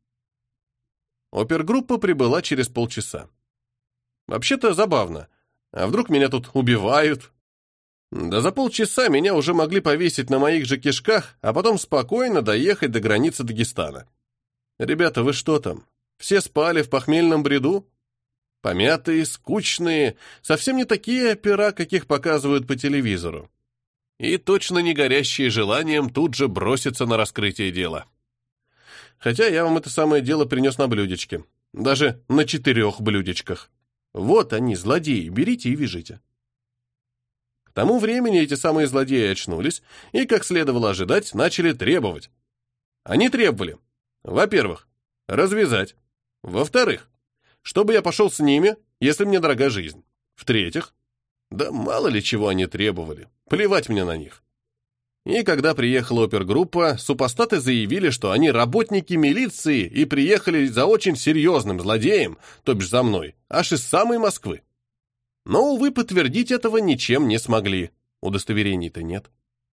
Опергруппа прибыла через полчаса. Вообще-то забавно. А вдруг меня тут убивают? Да за полчаса меня уже могли повесить на моих же кишках, а потом спокойно доехать до границы Дагестана. Ребята, вы что там? Все спали в похмельном бреду? Помятые, скучные, совсем не такие опера, каких показывают по телевизору. И точно не горящие желанием тут же броситься на раскрытие дела. Хотя я вам это самое дело принес на блюдечке. Даже на четырех блюдечках. Вот они, злодеи, берите и вяжите. К тому времени эти самые злодеи очнулись и, как следовало ожидать, начали требовать. Они требовали, во-первых, развязать. Во-вторых, чтобы я пошел с ними, если мне дорога жизнь. В-третьих, да мало ли чего они требовали, плевать мне на них. И когда приехала опергруппа, супостаты заявили, что они работники милиции и приехали за очень серьезным злодеем, то бишь за мной, аж из самой Москвы. Но, увы, подтвердить этого ничем не смогли, удостоверений-то нет.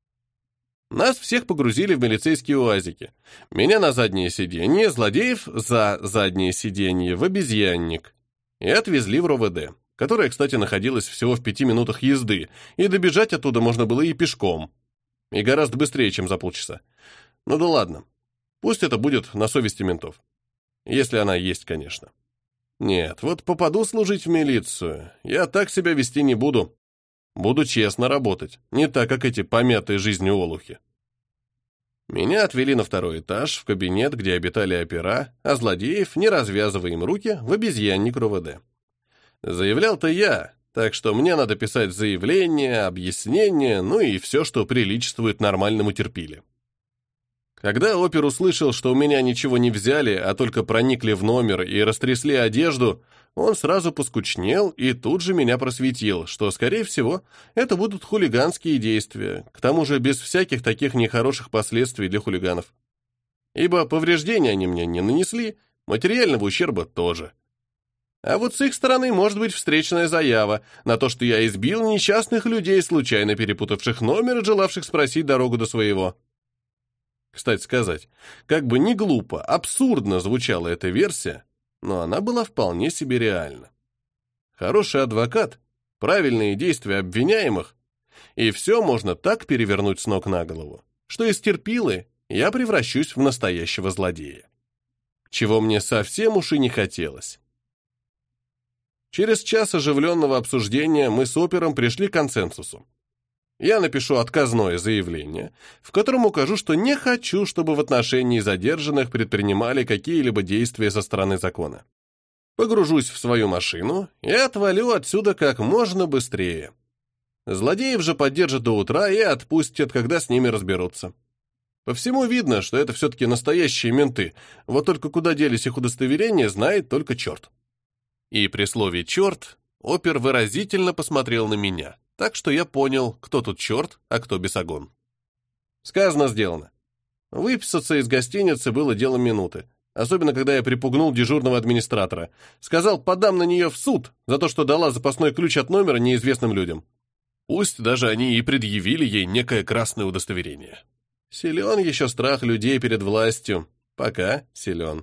Нас всех погрузили в милицейские уазики. Меня на заднее сиденье, злодеев за заднее сиденье в обезьянник. И отвезли в РОВД, которое, кстати, находилось всего в пяти минутах езды, и добежать оттуда можно было и пешком. И гораздо быстрее, чем за полчаса. Ну да ладно. Пусть это будет на совести ментов. Если она есть, конечно. Нет, вот попаду служить в милицию, я так себя вести не буду. Буду честно работать, не так, как эти помятые жизнью олухи. Меня отвели на второй этаж, в кабинет, где обитали опера, а злодеев, не развязывая им руки, в обезьянник РОВД. Заявлял-то я, так что мне надо писать заявление, объяснение, ну и все, что приличествует нормальному терпиле. Когда опер услышал, что у меня ничего не взяли, а только проникли в номер и растрясли одежду, он сразу поскучнел и тут же меня просветил, что, скорее всего, это будут хулиганские действия, к тому же без всяких таких нехороших последствий для хулиганов. Ибо повреждения они мне не нанесли, материального ущерба тоже. А вот с их стороны может быть встречная заява на то, что я избил несчастных людей, случайно перепутавших номер и желавших спросить дорогу до своего. Кстати сказать, как бы не глупо, абсурдно звучала эта версия, но она была вполне себе реальна. Хороший адвокат, правильные действия обвиняемых, и все можно так перевернуть с ног на голову, что из терпилы я превращусь в настоящего злодея. Чего мне совсем уж и не хотелось. Через час оживленного обсуждения мы с опером пришли к консенсусу. Я напишу отказное заявление, в котором укажу, что не хочу, чтобы в отношении задержанных предпринимали какие-либо действия со стороны закона. Погружусь в свою машину и отвалю отсюда как можно быстрее. Злодеев же поддержат до утра и отпустят, когда с ними разберутся. По всему видно, что это все-таки настоящие менты, вот только куда делись их удостоверения, знает только черт. И при слове «черт» опер выразительно посмотрел на меня, так что я понял, кто тут черт, а кто бесогон. Сказано, сделано. Выписаться из гостиницы было делом минуты, особенно когда я припугнул дежурного администратора. Сказал, подам на нее в суд за то, что дала запасной ключ от номера неизвестным людям. Пусть даже они и предъявили ей некое красное удостоверение. Силен еще страх людей перед властью. Пока силен.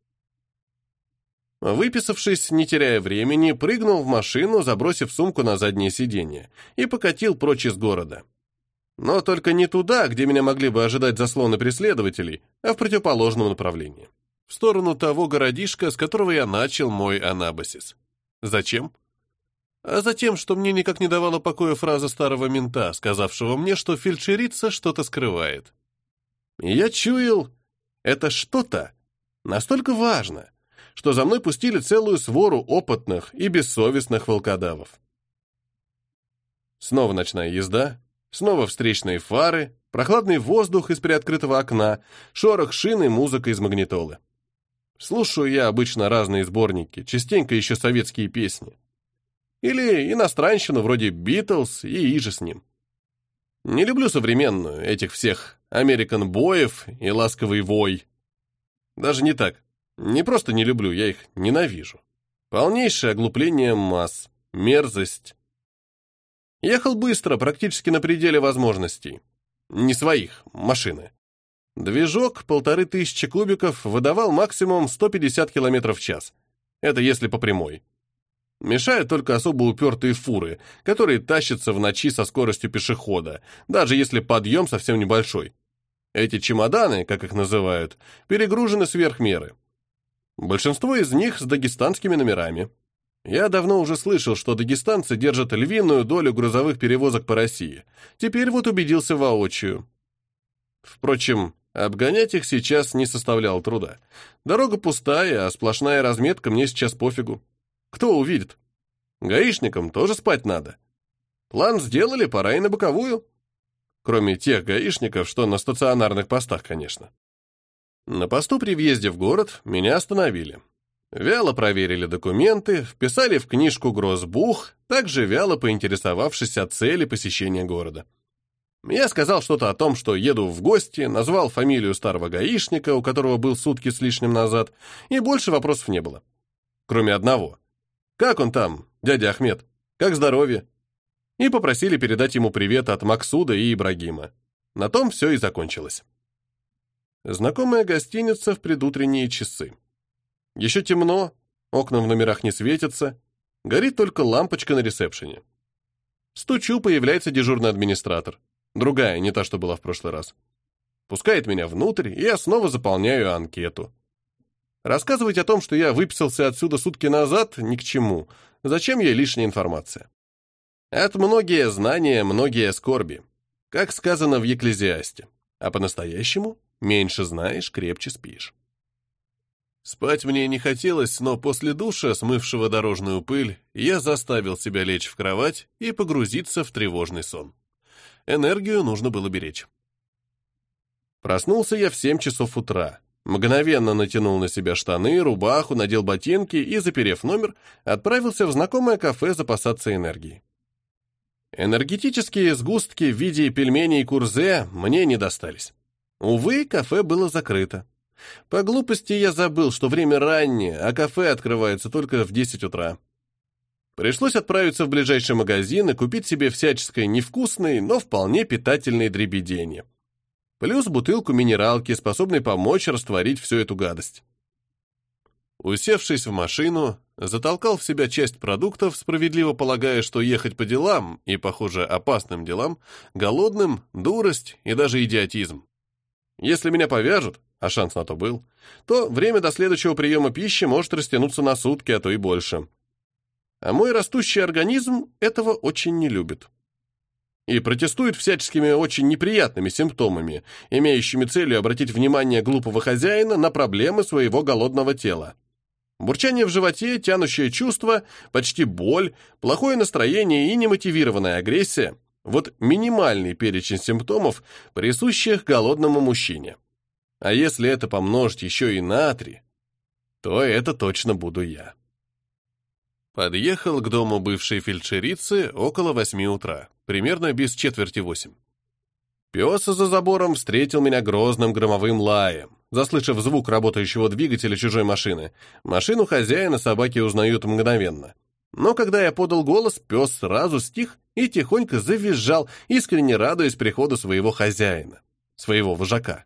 Выписавшись, не теряя времени, прыгнул в машину, забросив сумку на заднее сиденье, и покатил прочь из города. Но только не туда, где меня могли бы ожидать заслоны преследователей, а в противоположном направлении. В в сторону того городишка, с которого я начал мой анабасис. Зачем? А затем, что мне никак не давала покоя фраза старого мента, сказавшего мне, что фельдшерица что-то скрывает. И я чуял, это что-то настолько важно, что за мной пустили целую свору опытных и бессовестных волкодавов. Снова ночная езда, снова встречные фары, прохладный воздух из приоткрытого окна, шорох шин и музыка из магнитолы. Слушаю я обычно разные сборники, частенько еще советские песни. Или иностранщину вроде «Битлз» и иже с ним. Не люблю современную, этих всех американ-боев и ласковый вой. Даже не так. Не просто не люблю, я их ненавижу. Полнейшее оглупление масс, мерзость. Ехал быстро, практически на пределе возможностей. Не своих, машины. Движок полторы тысячи кубиков выдавал максимум сто пятьдесят километров в час. Это если по прямой. Мешают только особо упертые фуры, которые тащатся в ночи со скоростью пешехода, даже если подъем совсем небольшой. Эти чемоданы, как их называют, перегружены сверх меры. Большинство из них с дагестанскими номерами. Я давно уже слышал, что дагестанцы держат львиную долю грузовых перевозок по России. Теперь вот убедился воочию. Впрочем, обгонять их сейчас не составляло труда. Дорога пустая, а сплошная разметка мне сейчас пофигу. Кто увидит? Гаишникам тоже спать надо. План сделали, пора и на боковую. Кроме тех гаишников, что на стационарных постах, конечно. На посту при въезде в город меня остановили. Вяло проверили документы, вписали в книжку грозбух, также вяло поинтересовавшись о цели посещения города. Я сказал что-то о том, что еду в гости, назвал фамилию старого гаишника, у которого был сутки с лишним назад, и больше вопросов не было. Кроме одного. «Как он там, дядя Ахмед? Как здоровье?» И попросили передать ему привет от Максуда и Ибрагима. На том все и закончилось. Знакомая гостиница в предутренние часы. Еще темно, окна в номерах не светятся, горит только лампочка на ресепшене. Стучу, появляется дежурный администратор. Другая, не та, что была в прошлый раз. Пускает меня внутрь, и я снова заполняю анкету. Рассказывать о том, что я выписался отсюда сутки назад, ни к чему. Зачем ей лишняя информация? От многие знания, многие скорби. Как сказано в Екклезиасте. А по-настоящему меньше знаешь, крепче спишь. Спать мне не хотелось, но после душа, смывшего дорожную пыль, я заставил себя лечь в кровать и погрузиться в тревожный сон. Энергию нужно было беречь. Проснулся я в семь часов утра. Мгновенно натянул на себя штаны, рубаху, надел ботинки и, заперев номер, отправился в знакомое кафе запасаться энергией. Энергетические сгустки в виде пельменей курзе мне не достались. Увы, кафе было закрыто. По глупости я забыл, что время раннее, а кафе открывается только в десять утра. Пришлось отправиться в ближайший магазин и купить себе всяческой невкусной, но вполне питательной дребедени. Плюс бутылку минералки, способной помочь растворить всю эту гадость. Усевшись в машину, затолкал в себя часть продуктов, справедливо полагая, что ехать по делам, и, похоже, опасным делам, голодным, дурость и даже идиотизм. Если меня повяжут, а шанс на то был, то время до следующего приема пищи может растянуться на сутки, а то и больше. А мой растущий организм этого очень не любит. И протестует всяческими очень неприятными симптомами, имеющими целью обратить внимание глупого хозяина на проблемы своего голодного тела. Бурчание в животе, тянущее чувство, почти боль, плохое настроение и немотивированная агрессия – вот минимальный перечень симптомов, присущих голодному мужчине. А если это помножить еще и на три, то это точно буду я. Подъехал к дому бывшей фельдшерицы около восьми утра, примерно без четверти восемь. Пес за забором встретил меня грозным громовым лаем. Заслышав звук работающего двигателя чужой машины, машину хозяина собаки узнают мгновенно. Но когда я подал голос, пес сразу стих и тихонько завизжал, искренне радуясь приходу своего хозяина, своего вожака.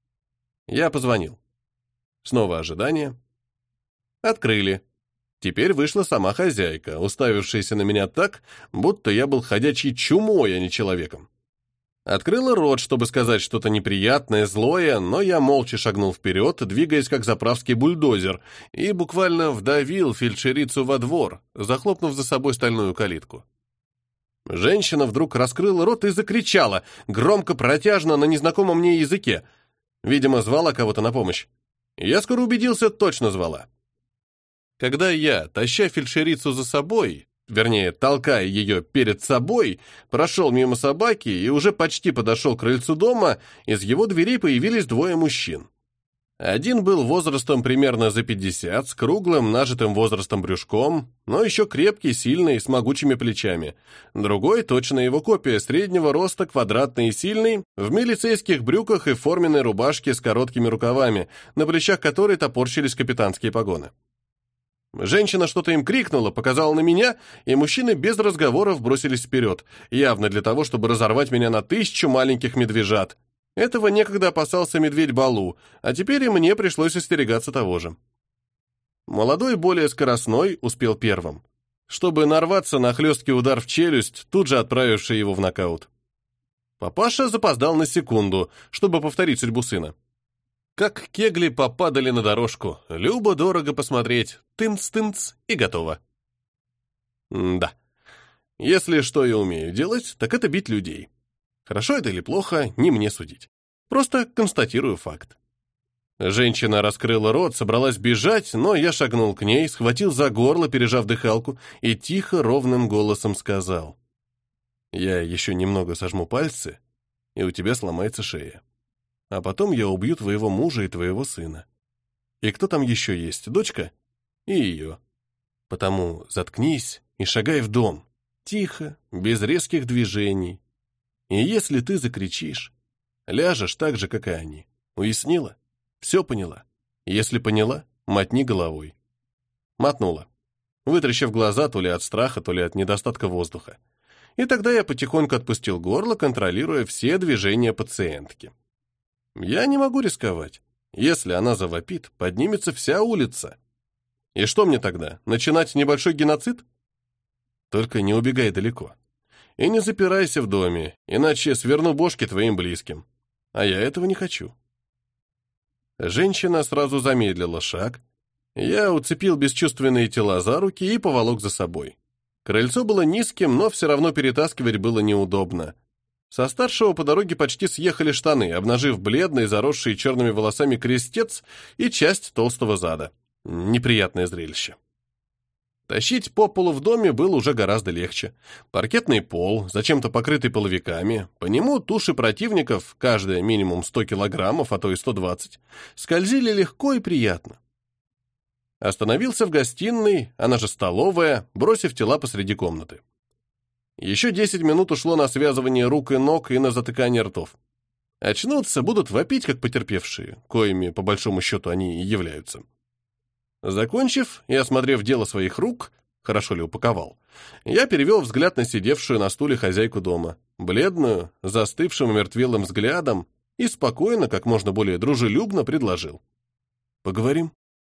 Я позвонил. Снова ожидание. Открыли. Теперь вышла сама хозяйка, уставившаяся на меня так, будто я был ходячей чумой, а не человеком. Открыла рот, чтобы сказать что-то неприятное, злое, но я молча шагнул вперед, двигаясь как заправский бульдозер, и буквально вдавил фельдшерицу во двор, захлопнув за собой стальную калитку. Женщина вдруг раскрыла рот и закричала, громко, протяжно, на незнакомом мне языке. Видимо, звала кого-то на помощь. Я скоро убедился, точно звала. Когда я, таща фельдшерицу за собой, вернее, толкая ее перед собой, прошел мимо собаки и уже почти подошел к крыльцу дома, из его дверей появились двое мужчин. Один был возрастом примерно за пятьдесят, с круглым, нажитым возрастом брюшком, но еще крепкий, сильный, с могучими плечами. Другой, точно его копия, среднего роста, квадратный и сильный, в милицейских брюках и форменной рубашке с короткими рукавами, на плечах которой топорщились капитанские погоны. Женщина что-то им крикнула, показала на меня, и мужчины без разговоров бросились вперед, явно для того, чтобы разорвать меня на тысячу маленьких медвежат. Этого некогда опасался медведь Балу, а теперь и мне пришлось остерегаться того же. Молодой, более скоростной, успел первым, чтобы нарваться на хлесткий удар в челюсть, тут же отправивший его в нокаут. Папаша запоздал на секунду, чтобы повторить судьбу сына. Как кегли попадали на дорожку, любо-дорого посмотреть, тынц-тынц и готово. М-да, если что я умею делать, так это бить людей. Хорошо это или плохо, не мне судить. Просто констатирую факт. Женщина раскрыла рот, собралась бежать, но я шагнул к ней, схватил за горло, пережав дыхалку, и тихо, ровным голосом сказал: «Я еще немного сожму пальцы, и у тебя сломается шея. А потом я убью твоего мужа и твоего сына. И кто там еще есть? Дочка? И ее. Потому заткнись и шагай в дом. Тихо, без резких движений. И если ты закричишь, ляжешь так же, как и они. Уяснила? Все поняла? Если поняла, мотни головой». Мотнула, вытрящив глаза то ли от страха, то ли от недостатка воздуха. И тогда я потихоньку отпустил горло, контролируя все движения пациентки. Я не могу рисковать. Если она завопит, поднимется вся улица. И что мне тогда, начинать небольшой геноцид? Только не убегай далеко. И не запирайся в доме, иначе сверну бошки твоим близким. А я этого не хочу. Женщина сразу замедлила шаг. Я уцепил бесчувственные тела за руки и поволок за собой. Крыльцо было низким, но все равно перетаскивать было неудобно. Со старшего по дороге почти съехали штаны, обнажив бледный, заросший черными волосами крестец и часть толстого зада. Неприятное зрелище. Тащить по полу в доме было уже гораздо легче. Паркетный пол, зачем-то покрытый половиками, по нему туши противников, каждая минимум сто килограммов, а то и сто двадцать, скользили легко и приятно. Остановился в гостиной, она же столовая, бросив тела посреди комнаты. Еще десять минут ушло на связывание рук и ног и на затыкание ртов. Очнутся, будут вопить, как потерпевшие, коими, по большому счету, они и являются. Закончив и осмотрев дело своих рук, хорошо ли упаковал, я перевел взгляд на сидевшую на стуле хозяйку дома, бледную, застывшим мертвелым взглядом, и спокойно, как можно более дружелюбно предложил: «Поговорим?»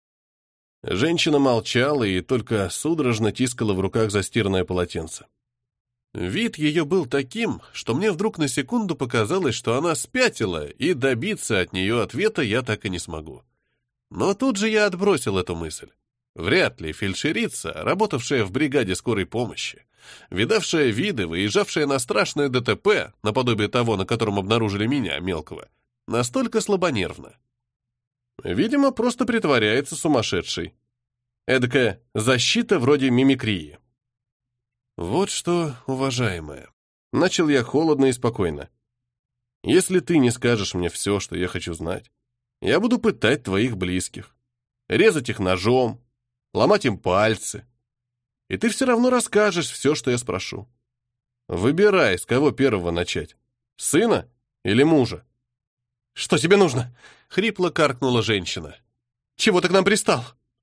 Женщина молчала и только судорожно тискала в руках застиранное полотенце. Вид ее был таким, что мне вдруг на секунду показалось, что она спятила, и добиться от нее ответа я так и не смогу. Но тут же я отбросил эту мысль. Вряд ли фельдшерица, работавшая в бригаде скорой помощи, видавшая виды, выезжавшая на страшное ДТП, наподобие того, на котором обнаружили меня, мелкого, настолько слабонервна. Видимо, просто притворяется сумасшедшей. Эдакая защита вроде мимикрии. «Вот что, уважаемая», — начал я холодно и спокойно. «Если ты не скажешь мне все, что я хочу знать, я буду пытать твоих близких, резать их ножом, ломать им пальцы. И ты все равно расскажешь все, что я спрошу. Выбирай, с кого первого начать, сына или мужа». «Что тебе нужно?» — хрипло каркнула женщина. «Чего ты к нам пристал?»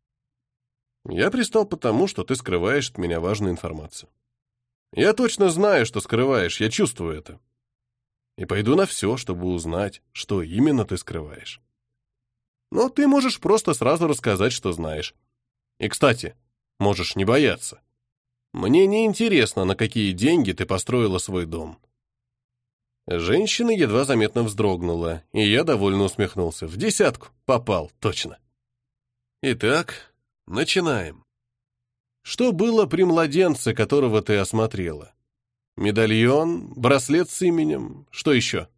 «Я пристал потому, что ты скрываешь от меня важную информацию. Я точно знаю, что скрываешь, я чувствую это. И пойду на все, чтобы узнать, что именно ты скрываешь. Но ты можешь просто сразу рассказать, что знаешь. И, кстати, можешь не бояться. Мне не интересно, на какие деньги ты построила свой дом. Женщина едва заметно вздрогнула, и я довольно усмехнулся. В десятку попал, точно. Итак, начинаем. Что было при младенце, которого ты осмотрела? Медальон, браслет с именем, что еще?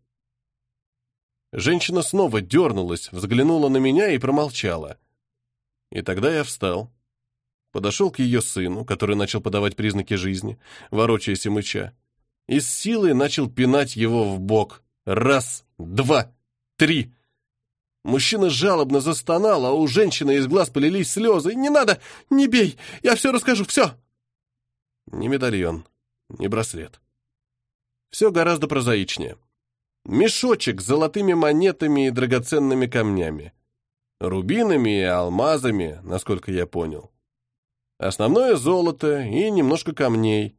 Женщина снова дернулась, взглянула на меня и промолчала. И тогда я встал, подошел к ее сыну, который начал подавать признаки жизни, ворочаясь и мыча, и с силой начал пинать его в бок. Раз, два, три. Мужчина жалобно застонал, а у женщины из глаз полились слезы. «Не надо! Не бей! Я все расскажу! Все!» Ни медальон, ни браслет. Все гораздо прозаичнее. Мешочек с золотыми монетами и драгоценными камнями. Рубинами и алмазами, насколько я понял. Основное золото и немножко камней.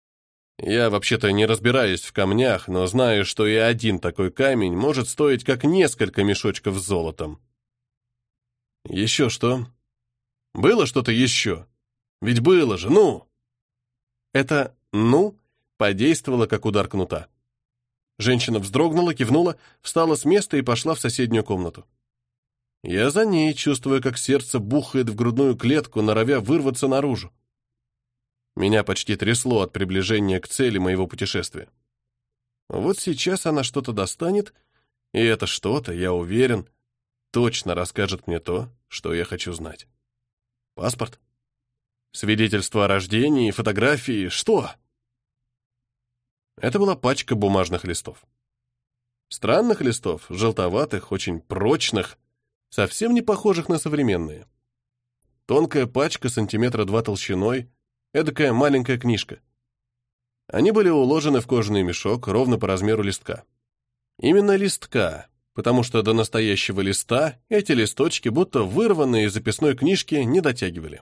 Я вообще-то не разбираюсь в камнях, но знаю, что и один такой камень может стоить как несколько мешочков с золотом. Еще что? Было что-то еще? Ведь было же, ну! Это «ну» подействовало как удар кнута. Женщина вздрогнула, кивнула, встала с места и пошла в соседнюю комнату. Я за ней, чувствуя, как сердце бухает в грудную клетку, норовя вырваться наружу. Меня почти трясло от приближения к цели моего путешествия. Вот сейчас она что-то достанет, и это что-то, я уверен, точно расскажет мне то, что я хочу знать. Паспорт? Свидетельство о рождении, фотографии, что? Это была пачка бумажных листов. Странных листов, желтоватых, очень прочных, совсем не похожих на современные. Тонкая пачка сантиметра два толщиной, эдакая маленькая книжка. Они были уложены в кожаный мешок ровно по размеру листка. Именно листка, потому что до настоящего листа эти листочки, будто вырванные из записной книжки, не дотягивали.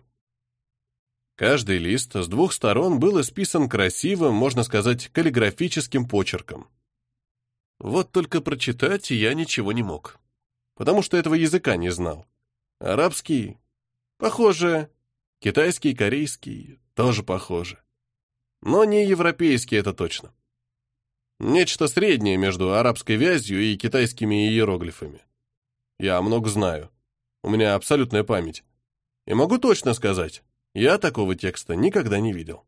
Каждый лист с двух сторон был исписан красивым, можно сказать, каллиграфическим почерком. Вот только прочитать я ничего не мог, потому что этого языка не знал. Арабский — похоже, китайский, корейский — тоже похоже. Но не европейский, это точно. Нечто среднее между арабской вязью и китайскими иероглифами. Я много знаю. У меня абсолютная память. И могу точно сказать, я такого текста никогда не видел.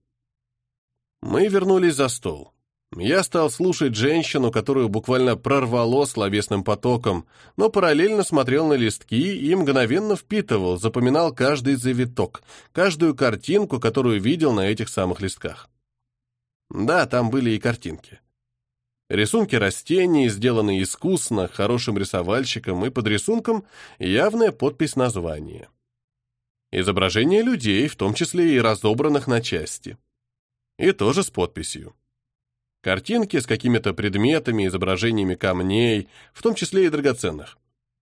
Мы вернулись за стол. Я стал слушать женщину, которую буквально прорвало словесным потоком, но параллельно смотрел на листки и мгновенно впитывал, запоминал каждый завиток, каждую картинку, которую видел на этих самых листках. Да, там были и картинки. Рисунки растений, сделанные искусно, хорошим рисовальщиком, и под рисунком явная подпись названия. Изображения людей, в том числе и разобранных на части. И тоже с подписью. Картинки с какими-то предметами, изображениями камней, в том числе и драгоценных.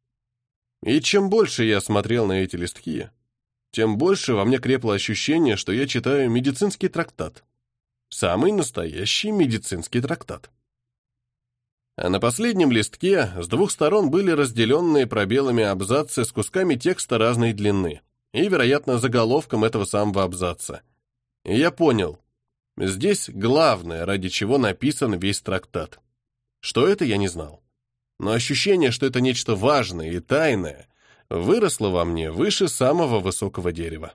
И чем больше я смотрел на эти листки, тем больше во мне крепло ощущение, что я читаю медицинский трактат. Самый настоящий медицинский трактат. А на последнем листке с двух сторон были разделенные пробелами абзацы с кусками текста разной длины и, вероятно, заголовком этого самого абзаца. И я понял, здесь главное, ради чего написан весь трактат. Что это, я не знал. Но ощущение, что это нечто важное и тайное, выросло во мне выше самого высокого дерева.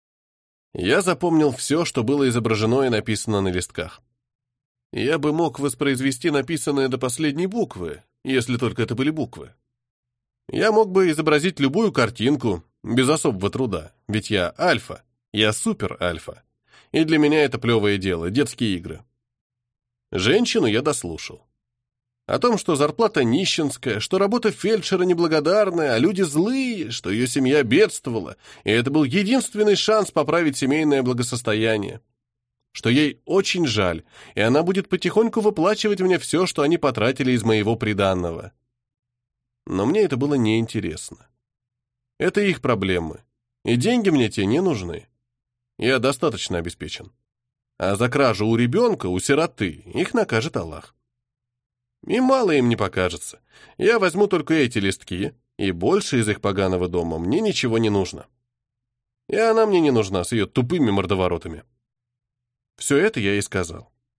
Я запомнил все, что было изображено и написано на листках. Я бы мог воспроизвести написанное до последней буквы, если только это были буквы. Я мог бы изобразить любую картинку, без особого труда, ведь я альфа, я супер-альфа. И для меня это плевое дело, детские игры. Женщину я дослушал. О том, что зарплата нищенская, что работа фельдшера неблагодарная, а люди злые, что ее семья бедствовала, и это был единственный шанс поправить семейное благосостояние. Что ей очень жаль, и она будет потихоньку выплачивать мне все, что они потратили из моего приданного. Но мне это было неинтересно. Это их проблемы, и деньги мне те не нужны. Я достаточно обеспечен. А за кражу у ребенка, у сироты, их накажет Аллах. И мало им не покажется. Я возьму только эти листки, и больше из их поганого дома мне ничего не нужно. И она мне не нужна с ее тупыми мордоворотами. Все это я и сказал.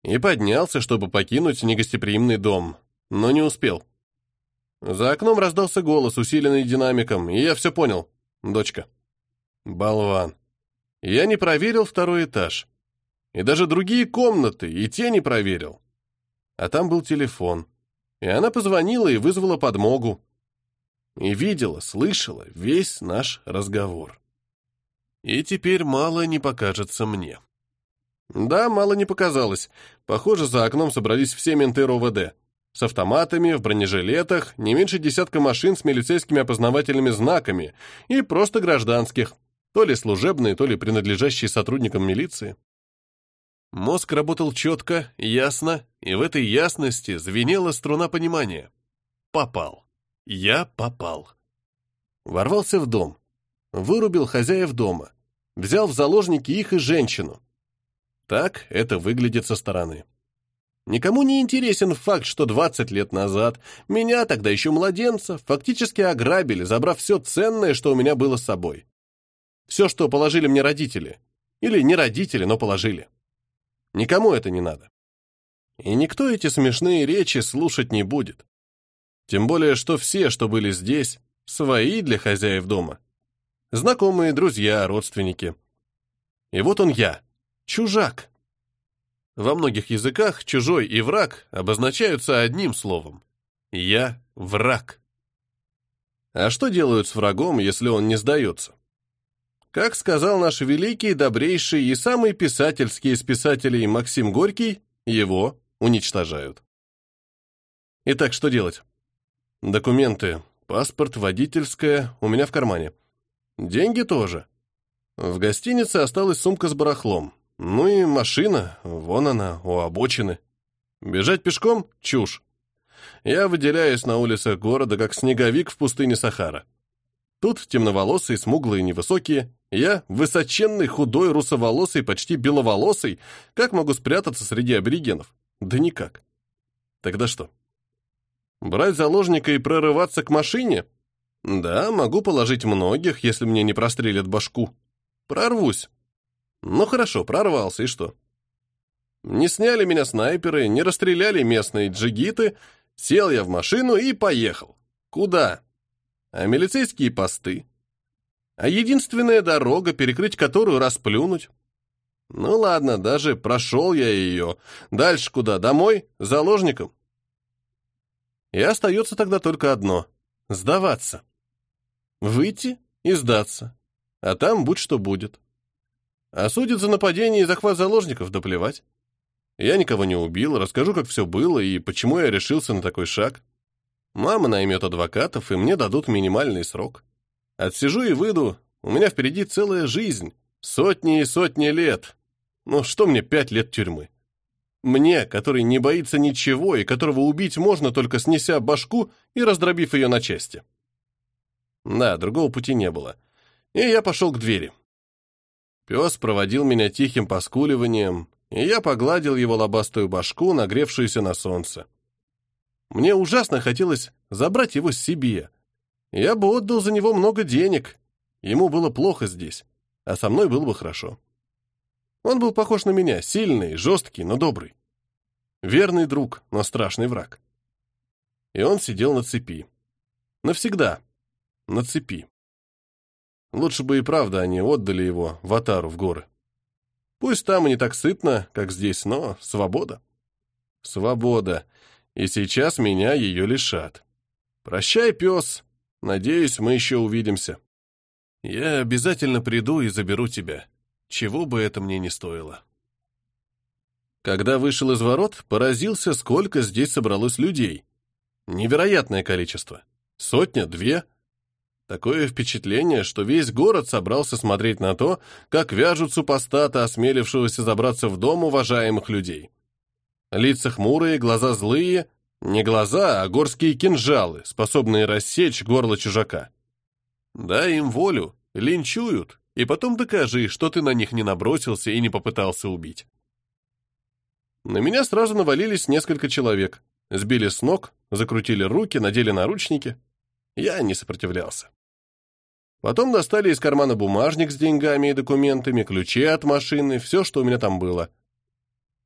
и поднялся, чтобы покинуть негостеприимный дом, но не успел. За окном раздался голос, усиленный динамиком, и я все понял. Дочка. Болван. Я не проверил второй этаж. И даже другие комнаты, и те не проверил. А там был телефон. И она позвонила и вызвала подмогу. И видела, слышала весь наш разговор. И теперь мало не покажется мне. Да, мало не показалось. Похоже, за окном собрались все менты РОВД. С автоматами, в бронежилетах, не меньше десятка машин с милицейскими опознавательными знаками и просто гражданских, то ли служебные, то ли принадлежащие сотрудникам милиции. Мозг работал четко, ясно, и в этой ясности звенела струна понимания. Попал. Я попал. Ворвался в дом. Вырубил хозяев дома. Взял в заложники их и женщину. Так это выглядит со стороны. Никому не интересен факт, что двадцать лет назад меня, тогда еще младенца, фактически ограбили, забрав все ценное, что у меня было с собой. Все, что положили мне родители. Или не родители, но положили. Никому это не надо. И никто эти смешные речи слушать не будет. Тем более, что все, что были здесь, свои для хозяев дома. Знакомые, друзья, родственники. И вот он я. Чужак. Во многих языках чужой и враг обозначаются одним словом. Я враг. А что делают с врагом, если он не сдается? Как сказал наш великий, добрейший и самый писательский из писателей Максим Горький, его уничтожают. Итак, что делать? Документы, паспорт, водительская у меня в кармане. Деньги тоже. В гостинице осталась сумка с барахлом. Ну и машина, вон она, у обочины. Бежать пешком — чушь. Я выделяюсь на улицах города, как снеговик в пустыне Сахара. Тут темноволосые, смуглые, невысокие. Я высоченный, худой, русоволосый, почти беловолосый. Как могу спрятаться среди аборигенов? Да никак. Тогда что? Брать заложника и прорываться к машине? Да, могу положить многих, если мне не прострелят башку. Прорвусь. Ну хорошо, прорвался, и что? Не сняли меня снайперы, не расстреляли местные джигиты, сел я в машину и поехал. Куда? А милицейские посты? А единственная дорога, перекрыть которую расплюнуть? Ну ладно, даже прошел я ее. Дальше куда? Домой? Заложником? И остается тогда только одно — сдаваться. Выйти и сдаться. А там будь что будет. Осудят за нападение и захват заложников, да плевать. Я никого не убил, расскажу, как все было и почему я решился на такой шаг. Мама наймет адвокатов, и мне дадут минимальный срок. Отсижу и выйду, у меня впереди целая жизнь, сотни и сотни лет. Ну что мне пять лет тюрьмы? Мне, который не боится ничего и которого убить можно, только снеся башку и раздробив ее на части. Да, другого пути не было. И я пошел к двери. Пес проводил меня тихим поскуливанием, и я погладил его лобастую башку, нагревшуюся на солнце. Мне ужасно хотелось забрать его себе. Я бы отдал за него много денег. Ему было плохо здесь, а со мной было бы хорошо. Он был похож на меня, сильный, жесткий, но добрый. Верный друг, но страшный враг. И он сидел на цепи. Навсегда. На цепи. Лучше бы и правда они отдали его в Атару, в горы. Пусть там и не так сытно, как здесь, но свобода. Свобода. И сейчас меня ее лишат. Прощай, пес. Надеюсь, мы еще увидимся. Я обязательно приду и заберу тебя, чего бы это мне ни стоило. Когда вышел из ворот, поразился, сколько здесь собралось людей. Невероятное количество. Сотня, две. Такое впечатление, что весь город собрался смотреть на то, как вяжут супостата, осмелившегося забраться в дом уважаемых людей. Лица хмурые, глаза злые. Не глаза, а горские кинжалы, способные рассечь горло чужака. Дай им волю, линчуют, и потом докажи, что ты на них не набросился и не попытался убить. На меня сразу навалились несколько человек. Сбили с ног, закрутили руки, надели наручники. Я не сопротивлялся. Потом достали из кармана бумажник с деньгами и документами, ключи от машины, все, что у меня там было.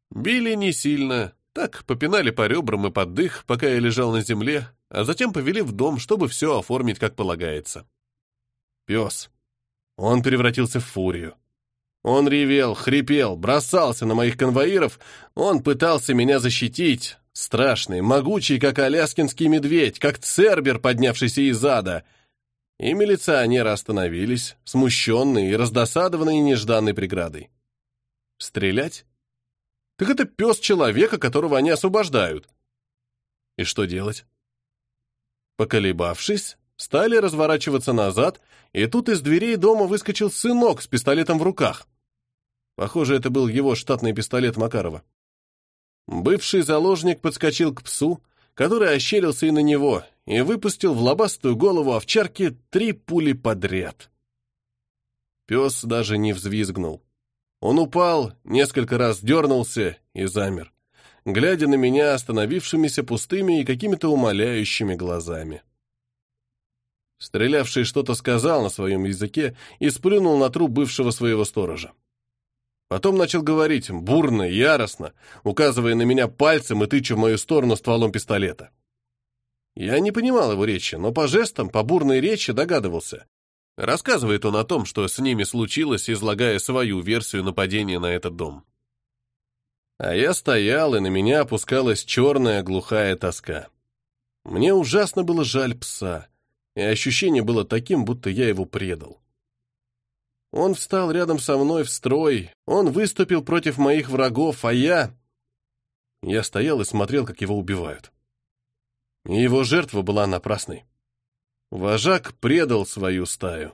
Били не сильно, так попинали по ребрам и под дых, пока я лежал на земле, а затем повели в дом, чтобы все оформить как полагается. Пес. Он превратился в фурию. Он ревел, хрипел, бросался на моих конвоиров, он пытался меня защитить, страшный, могучий, как аляскинский медведь, как цербер, поднявшийся из ада. И милиционеры остановились, смущенные и раздосадованные нежданной преградой. Стрелять? Так это пес человека, которого они освобождают. И что делать? Поколебавшись, стали разворачиваться назад, и тут из дверей дома выскочил сынок с пистолетом в руках. Похоже, это был его штатный пистолет Макарова. Бывший заложник подскочил к псу, который ощерился и на него, и выпустил в лобастую голову овчарки три пули подряд. Пес даже не взвизгнул. Он упал, несколько раз дернулся и замер, глядя на меня остановившимися пустыми и какими-то умоляющими глазами. Стрелявший что-то сказал на своем языке и сплюнул на труп бывшего своего сторожа. Потом начал говорить, бурно, яростно, указывая на меня пальцем и тыча в мою сторону стволом пистолета. Я не понимал его речи, но по жестам, по бурной речи догадывался. Рассказывает он о том, что с ними случилось, излагая свою версию нападения на этот дом. А я стоял, и на меня опускалась черная глухая тоска. Мне ужасно было жаль пса, и ощущение было таким, будто я его предал. Он встал рядом со мной в строй, он выступил против моих врагов, а я... Я стоял и смотрел, как его убивают. И его жертва была напрасной. Вожак предал свою стаю.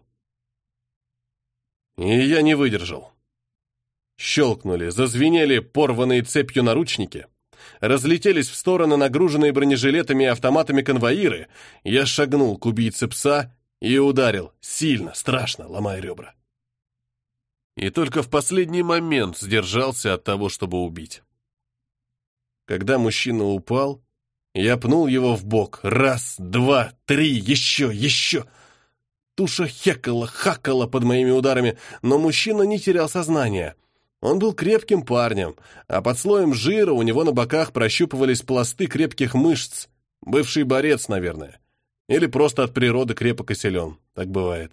И я не выдержал. Щелкнули, зазвенели порванные цепью наручники, разлетелись в стороны нагруженные бронежилетами и автоматами конвоиры, я шагнул к убийце пса и ударил, сильно, страшно, ломая ребра. И только в последний момент сдержался от того, чтобы убить. Когда мужчина упал, я пнул его в бок. Раз, два, три, еще, еще. Туша хекала, хакала под моими ударами, но мужчина не терял сознания. Он был крепким парнем, а под слоем жира у него на боках прощупывались пласты крепких мышц. Бывший борец, наверное. Или просто от природы крепок и силен. Так бывает.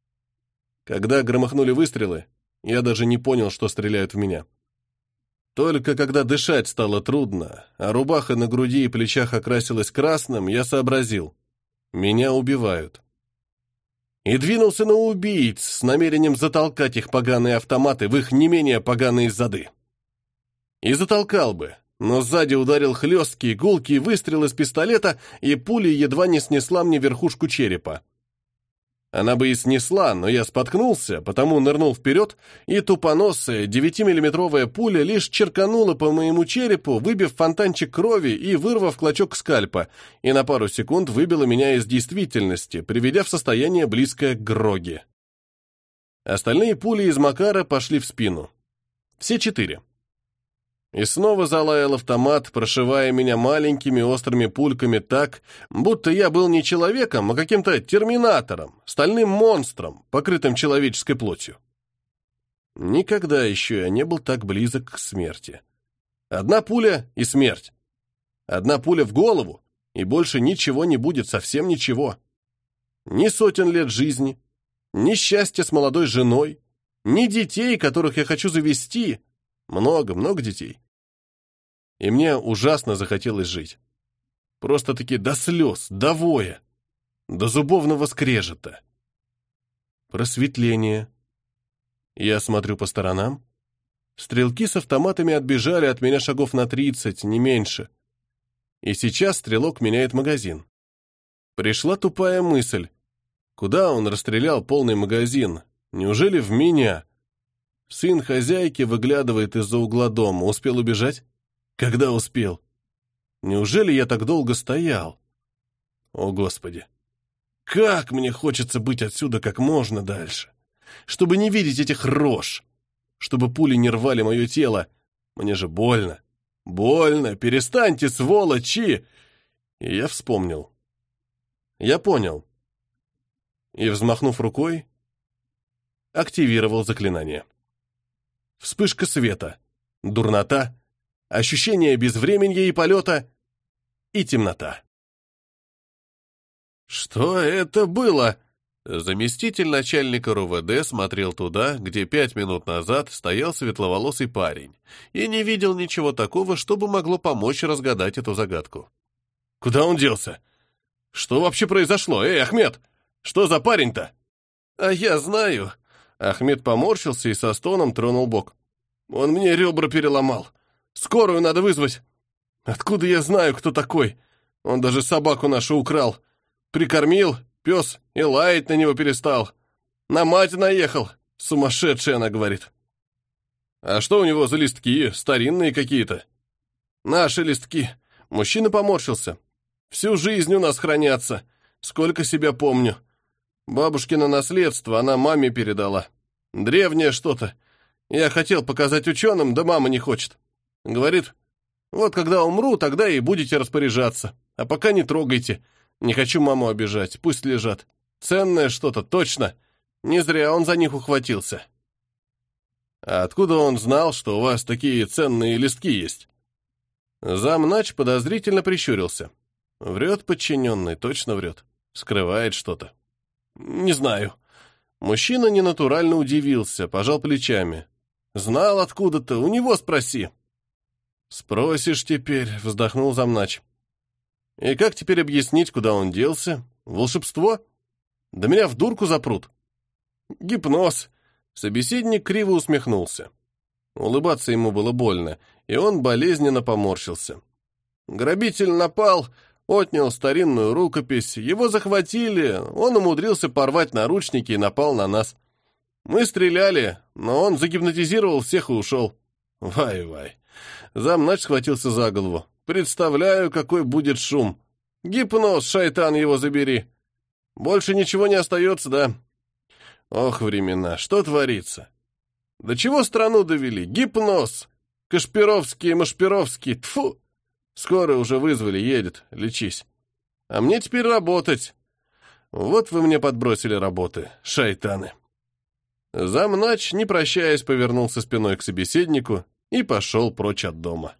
Когда громыхнули выстрелы, я даже не понял, что стреляют в меня. Только когда дышать стало трудно, а рубаха на груди и плечах окрасилась красным, я сообразил. Меня убивают. И двинулся на убийц с намерением затолкать их поганые автоматы в их не менее поганые зады. И затолкал бы, но сзади ударил хлесткий, гулкий выстрел из пистолета, и пуля едва не снесла мне верхушку черепа. Она бы и снесла, но я споткнулся, потому нырнул вперед, и тупоносая девятимиллиметровая пуля лишь черканула по моему черепу, выбив фонтанчик крови и вырвав клочок скальпа, и на пару секунд выбила меня из действительности, приведя в состояние, близкое к гроге. Остальные пули из Макара пошли в спину. Все четыре. И снова залаял автомат, прошивая меня маленькими острыми пульками так, будто я был не человеком, а каким-то терминатором, стальным монстром, покрытым человеческой плотью. Никогда еще я не был так близок к смерти. Одна пуля и смерть. Одна пуля в голову, и больше ничего не будет, совсем ничего. Ни сотен лет жизни, ни счастья с молодой женой, ни детей, которых я хочу завести. Много-много детей. И мне ужасно захотелось жить. Просто-таки до слез, до воя, до зубовного скрежета. Просветление. Я смотрю по сторонам. Стрелки с автоматами отбежали от меня шагов на тридцать, не меньше. И сейчас стрелок меняет магазин. Пришла тупая мысль. Куда он расстрелял полный магазин? Неужели в меня? Сын хозяйки выглядывает из-за угла дома. Успел убежать? Когда успел? Неужели я так долго стоял? О, Господи! Как мне хочется быть отсюда как можно дальше! Чтобы не видеть этих рож! Чтобы пули не рвали мое тело! Мне же больно! Больно! Перестаньте, сволочи! И я вспомнил. Я понял. И, взмахнув рукой, активировал заклинание. Вспышка света, дурнота, ощущение безвременья и полета и темнота. «Что это было?» Заместитель начальника РУВД смотрел туда, где пять минут назад стоял светловолосый парень, и не видел ничего такого, чтобы могло помочь разгадать эту загадку. «Куда он делся? Что вообще произошло? Эй, Ахмед! Что за парень-то?» «А я знаю». Ахмед поморщился и со стоном тронул бок. «Он мне ребра переломал. Скорую надо вызвать. Откуда я знаю, кто такой? Он даже собаку нашу украл. Прикормил, пес, и лаять на него перестал. На мать наехал. Сумасшедшая, она говорит». «А что у него за листки? Старинные какие-то?» «Наши листки». Мужчина поморщился. «Всю жизнь у нас хранятся. Сколько себя помню. Бабушкино наследство она маме передала. Древнее что-то. Я хотел показать ученым, да мама не хочет. Говорит, вот когда умру, тогда и будете распоряжаться. А пока не трогайте. Не хочу маму обижать, пусть лежат. Ценное что-то, точно. Не зря он за них ухватился». «А откуда он знал, что у вас такие ценные листки есть?» Замнач подозрительно прищурился. Врет подчиненный, точно врет. Скрывает что-то. «Не знаю». Мужчина ненатурально удивился, пожал плечами. «Знал откуда-то, у него спроси». «Спросишь теперь», — вздохнул замнач. «И как теперь объяснить, куда он делся? Волшебство? Да меня в дурку запрут». «Гипноз». Собеседник криво усмехнулся. Улыбаться ему было больно, и он болезненно поморщился. Грабитель напал, отнял старинную рукопись, его захватили, он умудрился порвать наручники и напал на нас. Мы стреляли, но он загипнотизировал всех и ушел. Вай-вай. Замнач схватился за голову. Представляю, какой будет шум. Гипноз, шайтан его забери. Больше ничего не остается, да? Ох, времена, что творится? До чего страну довели? Гипноз! Кашпировский, Машпировский, тфу! Скоро уже вызвали, едет, лечись. А мне теперь работать. Вот вы мне подбросили работы, шайтаны. Замнач, не прощаясь, повернулся спиной к собеседнику и пошел прочь от дома.